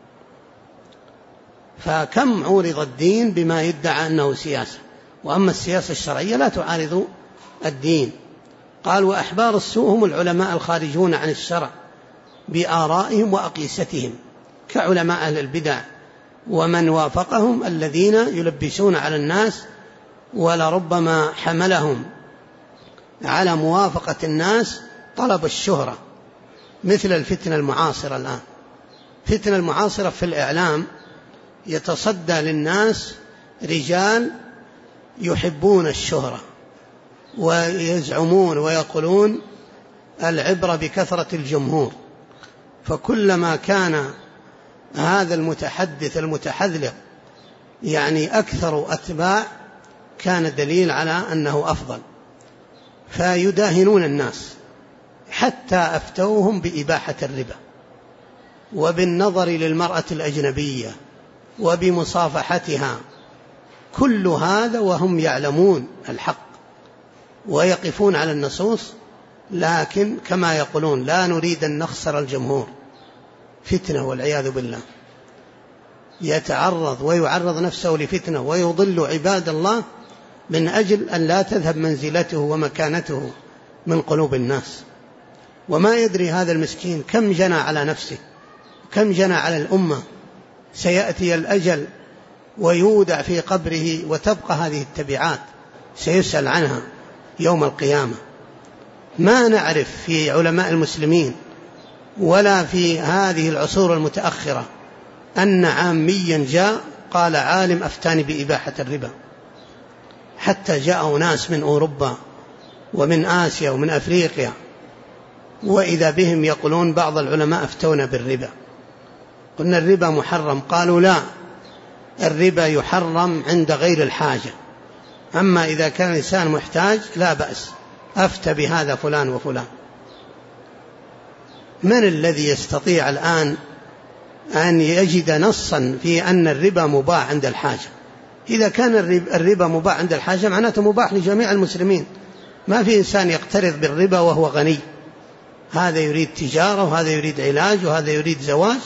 فكم عورض الدين بما يدعى أنه سياسة، وأما السياسة الشرعية لا تعارض الدين. قال: وأحبار السوء هم العلماء الخارجون عن الشرع بآرائهم وأقيستهم، كعلماء أهل البدع ومن وافقهم الذين يلبسون على الناس، ولربما حملهم على موافقة الناس طلب الشهرة، مثل الفتنة المعاصرة الآن. فتنة المعاصرة في الإعلام يتصدى للناس رجال يحبون الشهرة ويزعمون ويقولون العبرة بكثرة الجمهور، فكلما كان هذا المتحدث المتحذلق يعني أكثر أتباع كان دليل على أنه أفضل، فيداهنون الناس حتى أفتوهم بإباحة الربا وبالنظر للمرأة الأجنبية وبمصافحتها، كل هذا وهم يعلمون الحق ويقفون على النصوص، لكن كما يقولون لا نريد أن نخسر الجمهور. فتنة والعياذ بالله، يتعرض ويعرض نفسه لفتنة ويضل عباد الله من أجل أن لا تذهب منزلته ومكانته من قلوب الناس. وما يدري هذا المسكين كم جنى على نفسه، كم جنى على الأمة. سيأتي الأجل ويودع في قبره وتبقى هذه التبعات سيسأل عنها يوم القيامة. ما نعرف في علماء المسلمين ولا في هذه العصور المتأخرة أن عاميا جاء قال عالم أفتاني بإباحة الربا، حتى جاءوا ناس من أوروبا ومن آسيا ومن أفريقيا وإذا بهم يقولون بعض العلماء أفتونا بالربا. قلنا الربا محرم، قالوا لا، الربا يحرم عند غير الحاجة، أما إذا كان الإنسان محتاج لا بأس، أفتى بهذا فلان وفلان. من الذي يستطيع الآن أن يجد نصا في أن الربا مباح عند الحاجة؟ إذا كان الربا مباح عند الحاجة معناته مباح لجميع المسلمين. ما في إنسان يقترض بالربا وهو غني، هذا يريد تجارة وهذا يريد علاج وهذا يريد زواج.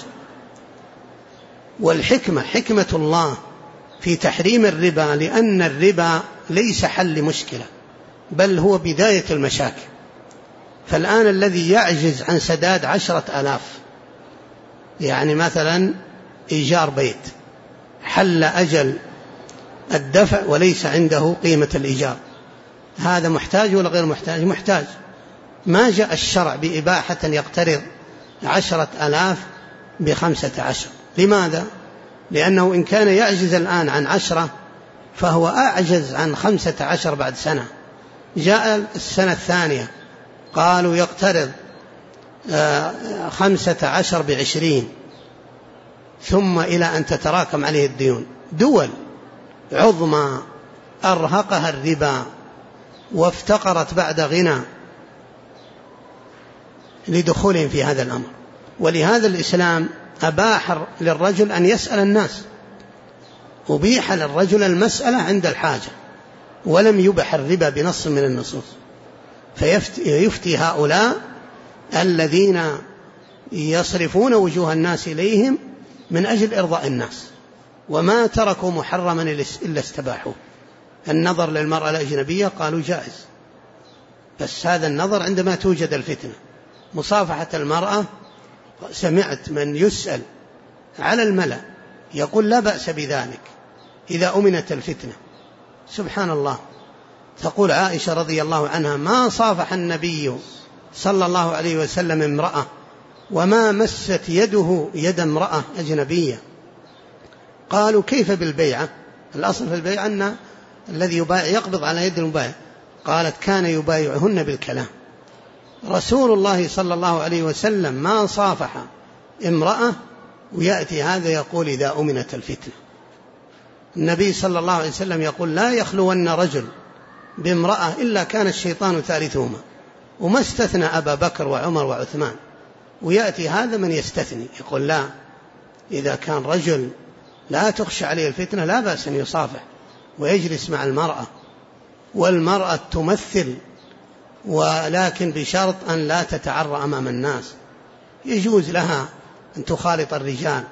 والحكمة حكمة الله في تحريم الربا، لأن الربا ليس حل مشكلة بل هو بداية المشاكل. فالآن الذي يعجز عن سداد 10,000 يعني مثلا إيجار بيت، حل أجل الدفع وليس عنده قيمة الإيجار، هذا محتاج ولا غير محتاج؟ محتاج. ما جاء الشرع بإباحة يقترض 10,000 ب15. لماذا؟ لأنه إن كان يعجز الآن عن 10 فهو أعجز عن 15 بعد سنة. جاء السنة الثانية قالوا يقترض 15 ب20، ثم إلى أن تتراكم عليه الديون. دول عظمى أرهقها الربا وافتقرت بعد غنى لدخولهم في هذا الأمر. ولهذا الإسلام أباح للرجل أن يسأل الناس، أبيح للرجل المسألة عند الحاجة، ولم يبح الربا بنص من النصوص. فيفتي هؤلاء الذين يصرفون وجوه الناس إليهم من أجل إرضاء الناس، وما تركوا محرما إلا استباحوه. النظر للمرأة الأجنبية قالوا جائز، بس هذا النظر عندما توجد الفتنة. مصافحة المرأة سمعت من يسأل على الملأ يقول لا بأس بذلك إذا أمنت الفتنة. سبحان الله. تقول عائشة رضي الله عنها ما صافح النبي صلى الله عليه وسلم امرأة وما مست يده يد امرأة أجنبية. قالوا كيف بالبيعة؟ الأصل في البيعة أن الذي يبايع يقبض على يد المبايع. قالت كان يبايعهن بالكلام. رسول الله صلى الله عليه وسلم ما صافح امرأة ويأتي هذا يقول إذا أمنت الفتنة. النبي صلى الله عليه وسلم يقول لا يخلون رجل بامرأة إلا كان الشيطان ثالثهما، وما استثنى أبا بكر وعمر وعثمان. ويأتي هذا من يستثني يقول لا، إذا كان رجل لا تخشى عليه الفتنة لا بأس أن يصافح ويجلس مع المرأة، والمرأة تمثل، ولكن بشرط أن لا تتعرى أمام الناس، يجوز لها أن تخالط الرجال.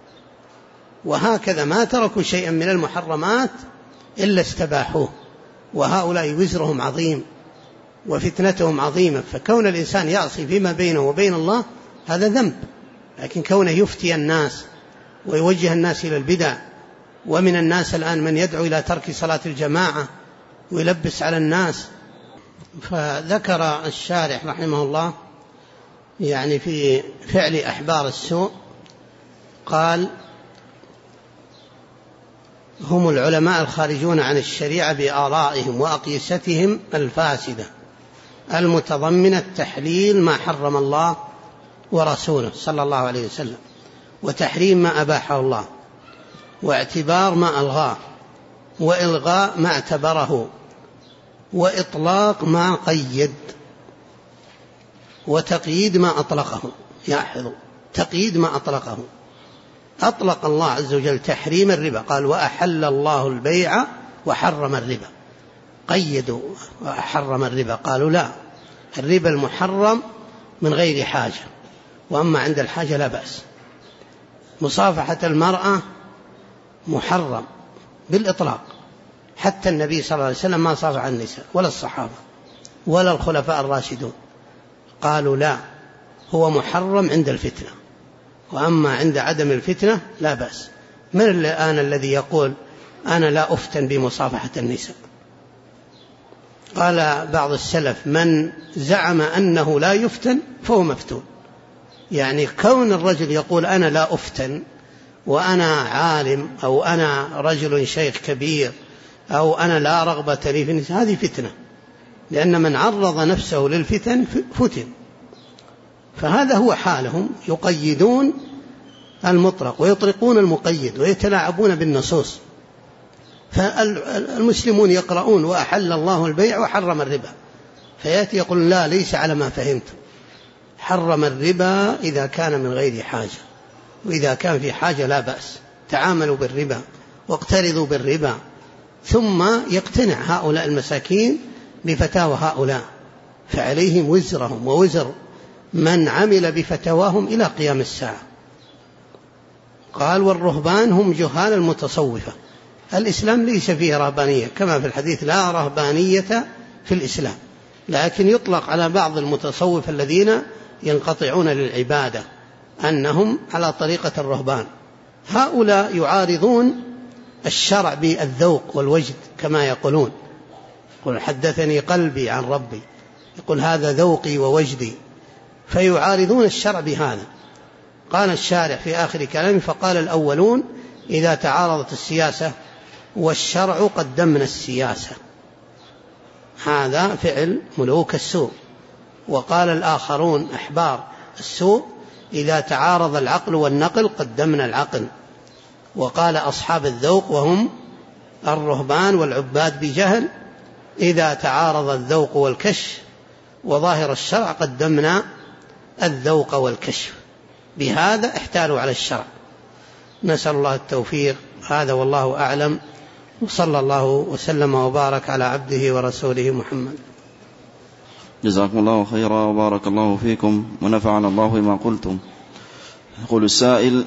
وهكذا ما تركوا شيئا من المحرمات إلا استباحوه، وهؤلاء وزرهم عظيم وفتنتهم عظيمة. فكون الإنسان يعصي فيما بينه وبين الله هذا ذنب، لكن كونه يفتي الناس ويوجه الناس إلى البدع، ومن الناس الآن من يدعو إلى ترك صلاة الجماعة ويلبس على الناس. فذكر الشارح رحمه الله يعني في فعل أحبار السوء، قال هم العلماء الخارجون عن الشريعة بآرائهم وأقيستهم الفاسدة المتضمنة تحليل ما حرم الله ورسوله صلى الله عليه وسلم، وتحريم ما أباحه الله، واعتبار ما ألغاه، وإلغاء ما اعتبره، وإطلاق ما قيد، وتقييد ما أطلقه. يلاحظوا تقييد ما أطلقه. أطلق الله عز وجل تحريم الربا، قال وأحل الله البيع وحرم الربا. قيدوا وحرم الربا، قالوا لا، الربا المحرم من غير حاجة، وأما عند الحاجة لا بأس. مصافحة المرأة محرم بالإطلاق، حتى النبي صلى الله عليه وسلم ما صافح النساء ولا الصحابة ولا الخلفاء الراشدون، قالوا لا، هو محرم عند الفتنة، وأما عند عدم الفتنة لا بأس. من الآن الذي يقول أنا لا أفتن بمصافحة النساء؟ قال بعض السلف من زعم أنه لا يفتن فهو مفتون. يعني كون الرجل يقول أنا لا أفتن وأنا عالم، أو أنا رجل شيخ كبير، أو أنا لا رغبة لي في النساء، هذه فتنة، لأن من عرض نفسه للفتن فتن. فهذا هو حالهم، يقيدون المطلق ويطلقون المقيد ويتلاعبون بالنصوص. فالمسلمون يقرؤون وأحل الله البيع وحرم الربا، فيأتي يقول لا، ليس على ما فهمت، حرم الربا إذا كان من غير حاجة، وإذا كان في حاجة لا بأس، تعاملوا بالربا واقترضوا بالربا. ثم يقتنع هؤلاء المساكين بفتاوى هؤلاء، فعليهم وزرهم ووزر من عمل بفتواهم إلى قيام الساعة. قال والرهبان هم جهال المتصوفة. الإسلام ليس فيه رهبانية، كما في الحديث لا رهبانية في الإسلام، لكن يطلق على بعض المتصوف الذين ينقطعون للعبادة أنهم على طريقة الرهبان. هؤلاء يعارضون الشرع بالذوق والوجد كما يقولون، يقول حدثني قلبي عن ربي، يقول هذا ذوقي ووجدي، فيعارضون الشرع بهذا. قال الشارع في آخر كلامه فقال الأولون إذا تعارضت السياسة والشرع قدمنا السياسة، هذا فعل ملوك السوء. وقال الآخرون أحبار السوء إذا تعارض العقل والنقل قدمنا العقل. وقال أصحاب الذوق وهم الرهبان والعباد بجهل إذا تعارض الذوق والكشف وظاهر الشرع قدمنا الذوق والكشف. بهذا احتالوا على الشرع. نسأل الله التوفيق. هذا والله أعلم، وصلى الله وسلم وبارك على عبده ورسوله محمد. جزاكم الله خيرا وبارك الله فيكم ونفعنا الله بما قلتم. يقول السائل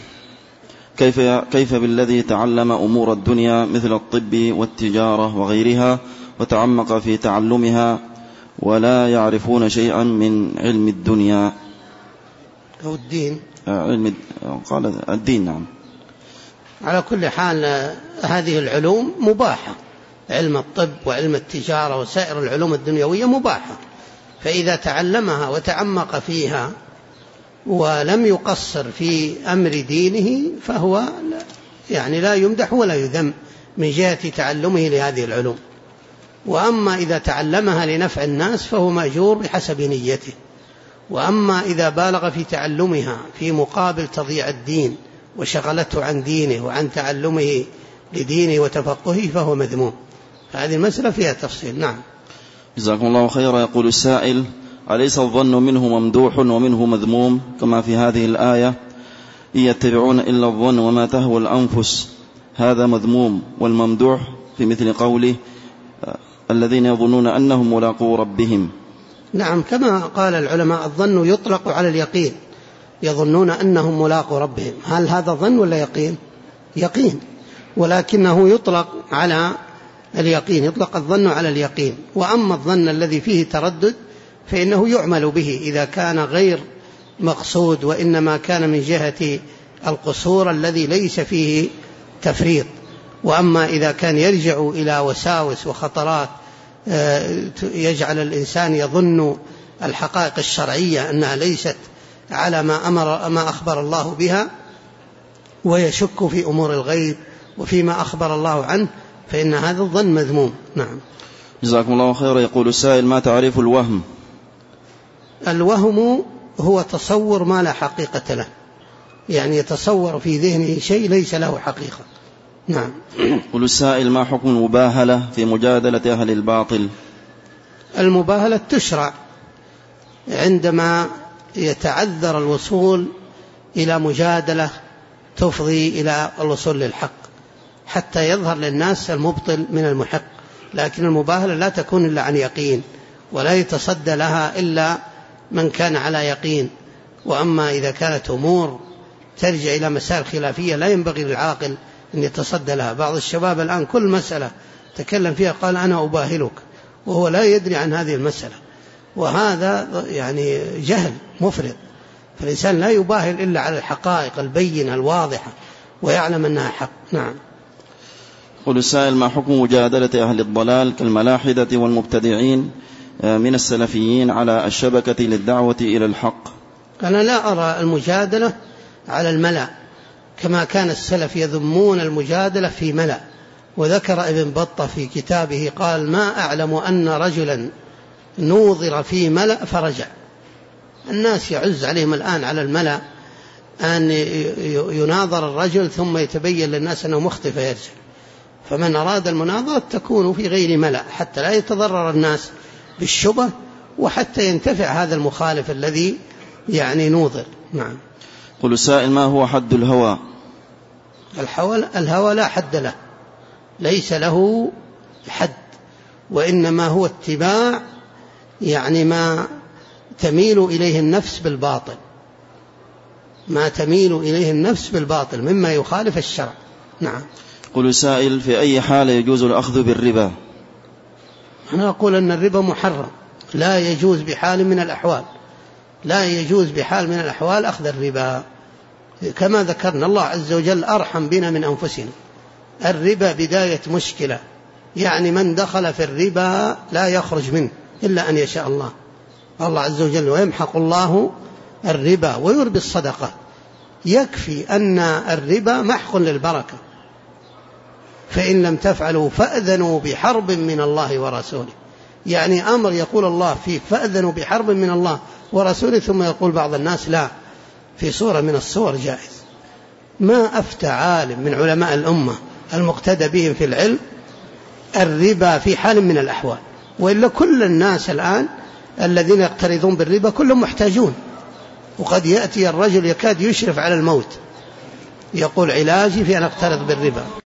كيف بالذي تعلم أمور الدنيا مثل الطب والتجارة وغيرها وتعمق في تعلمها ولا يعرفون شيئا من علم الدنيا أو الدين؟ قال الدين نعم. على كل حال هذه العلوم مباحة، علم الطب وعلم التجارة وسائر العلوم الدنيوية مباحة، فإذا تعلمها وتعمق فيها ولم يقصر في أمر دينه فهو يعني لا يمدح ولا يذم من جهة تعلمه لهذه العلوم. وأما إذا تعلمها لنفع الناس فهو مأجور بحسب نيته. وأما إذا بالغ في تعلمها في مقابل تضييع الدين وشغلته عن دينه وعن تعلمه لدينه وتفقهه فهو مذموم. هذه المسألة فيها تفصيل. نعم. جزاكم الله خيرا. يقول السائل: أليس الظن منه ممدوح ومنه مذموم كما في هذه الآية: إن يتبعون إلا الظن وما تهوى الأنفس؟ هذا مذموم، والممدوح في مثل قوله: الذين يظنون أنهم ملاقو ربهم. نعم، كما قال العلماء: الظن يطلق على اليقين، يظنون أنهم ملاقو ربهم. هل هذا ظن ولا يقين؟ يقين، ولكنه يطلق على اليقين، يطلق الظن على اليقين. وأما الظن الذي فيه تردد فإنه يعمل به إذا كان غير مقصود، وإنما كان من جهة القصور الذي ليس فيه تفريط. وأما إذا كان يرجع إلى وساوس وخطرات يجعل الإنسان يظن الحقائق الشرعية أنها ليست على ما أخبر الله بها، ويشك في أمور الغيب وفيما أخبر الله عنه، فإن هذا الظن مذموم. نعم. جزاكم الله خيرا. يقول السائل: ما تعريف الوهم؟ الوهم هو تصور ما لا حقيقة له، يعني يتصور في ذهنه شيء ليس له حقيقة. نعم. يقول السائل: ما حكم المباهلة في مجادلة أهل الباطل؟ المباهلة تشرع عندما يتعذر الوصول إلى مجادلة تفضي إلى الوصول للحق حتى يظهر للناس المبطل من المحق، لكن المباهلة لا تكون إلا عن يقين، ولا يتصدى لها إلا من كان على يقين. وأما إذا كانت أمور ترجع إلى مسائل خلافية لا ينبغي للعاقل أن يتصدى لها. بعض الشباب الآن كل مسألة تكلم فيها قال أنا أباهلك، وهو لا يدري عن هذه المسألة، وهذا يعني جهل مفرط. فالإنسان لا يباهل إلا على الحقائق البينة الواضحة ويعلم أنها حق. نعم. يقول السائل: ما حكم مجادلة أهل الضلال كالملاحدة والمبتدعين من السلفيين على الشبكة للدعوة إلى الحق؟ أنا لا أرى المجادلة على الملأ كما كان السلف يذمون المجادلة في ملأ. وذكر ابن بطة في كتابه قال: ما أعلم أن رجلا نوظر في ملأ فرجع. الناس يعز عليهم الآن على الملأ أن يناظر الرجل ثم يتبين للناس أنه مخطئ فيرجع. فمن أراد المناظرة تكون في غير ملأ حتى لا يتضرر الناس بالشبه، وحتى ينتفع هذا المخالف الذي يعني نوظر. نعم. قل السائل: ما هو حد الهوى؟ الهوى لا حد له، ليس له حد، وإنما هو اتباع يعني ما تميل إليه النفس بالباطل، ما تميل إليه النفس بالباطل مما يخالف الشرع. نعم. قل السائل: في أي حال يجوز الأخذ بالربا؟ أنا أقول أن الربا محرم، لا يجوز بحال من الأحوال، لا يجوز بحال من الأحوال أخذ الربا. كما ذكرنا الله عز وجل أرحم بنا من أنفسنا. الربا بداية مشكلة، يعني من دخل في الربا لا يخرج منه إلا أن يشاء الله. الله عز وجل: ويمحق الله الربا ويربي الصدقات. يكفي أن الربا محق للبركة، فإن لم تفعلوا فأذنوا بحرب من الله ورسوله. يعني أمر يقول الله فيه فأذنوا بحرب من الله ورسوله، ثم يقول بعض الناس لا، في صورة من الصور جائز. ما أفتى عالم من علماء الأمة المقتدى بهم في العلم الربا في حال من الأحوال، وإلا كل الناس الآن الذين يقترضون بالربا كلهم محتاجون، وقد يأتي الرجل يكاد يشرف على الموت يقول علاجي في أن أقترض بالربا.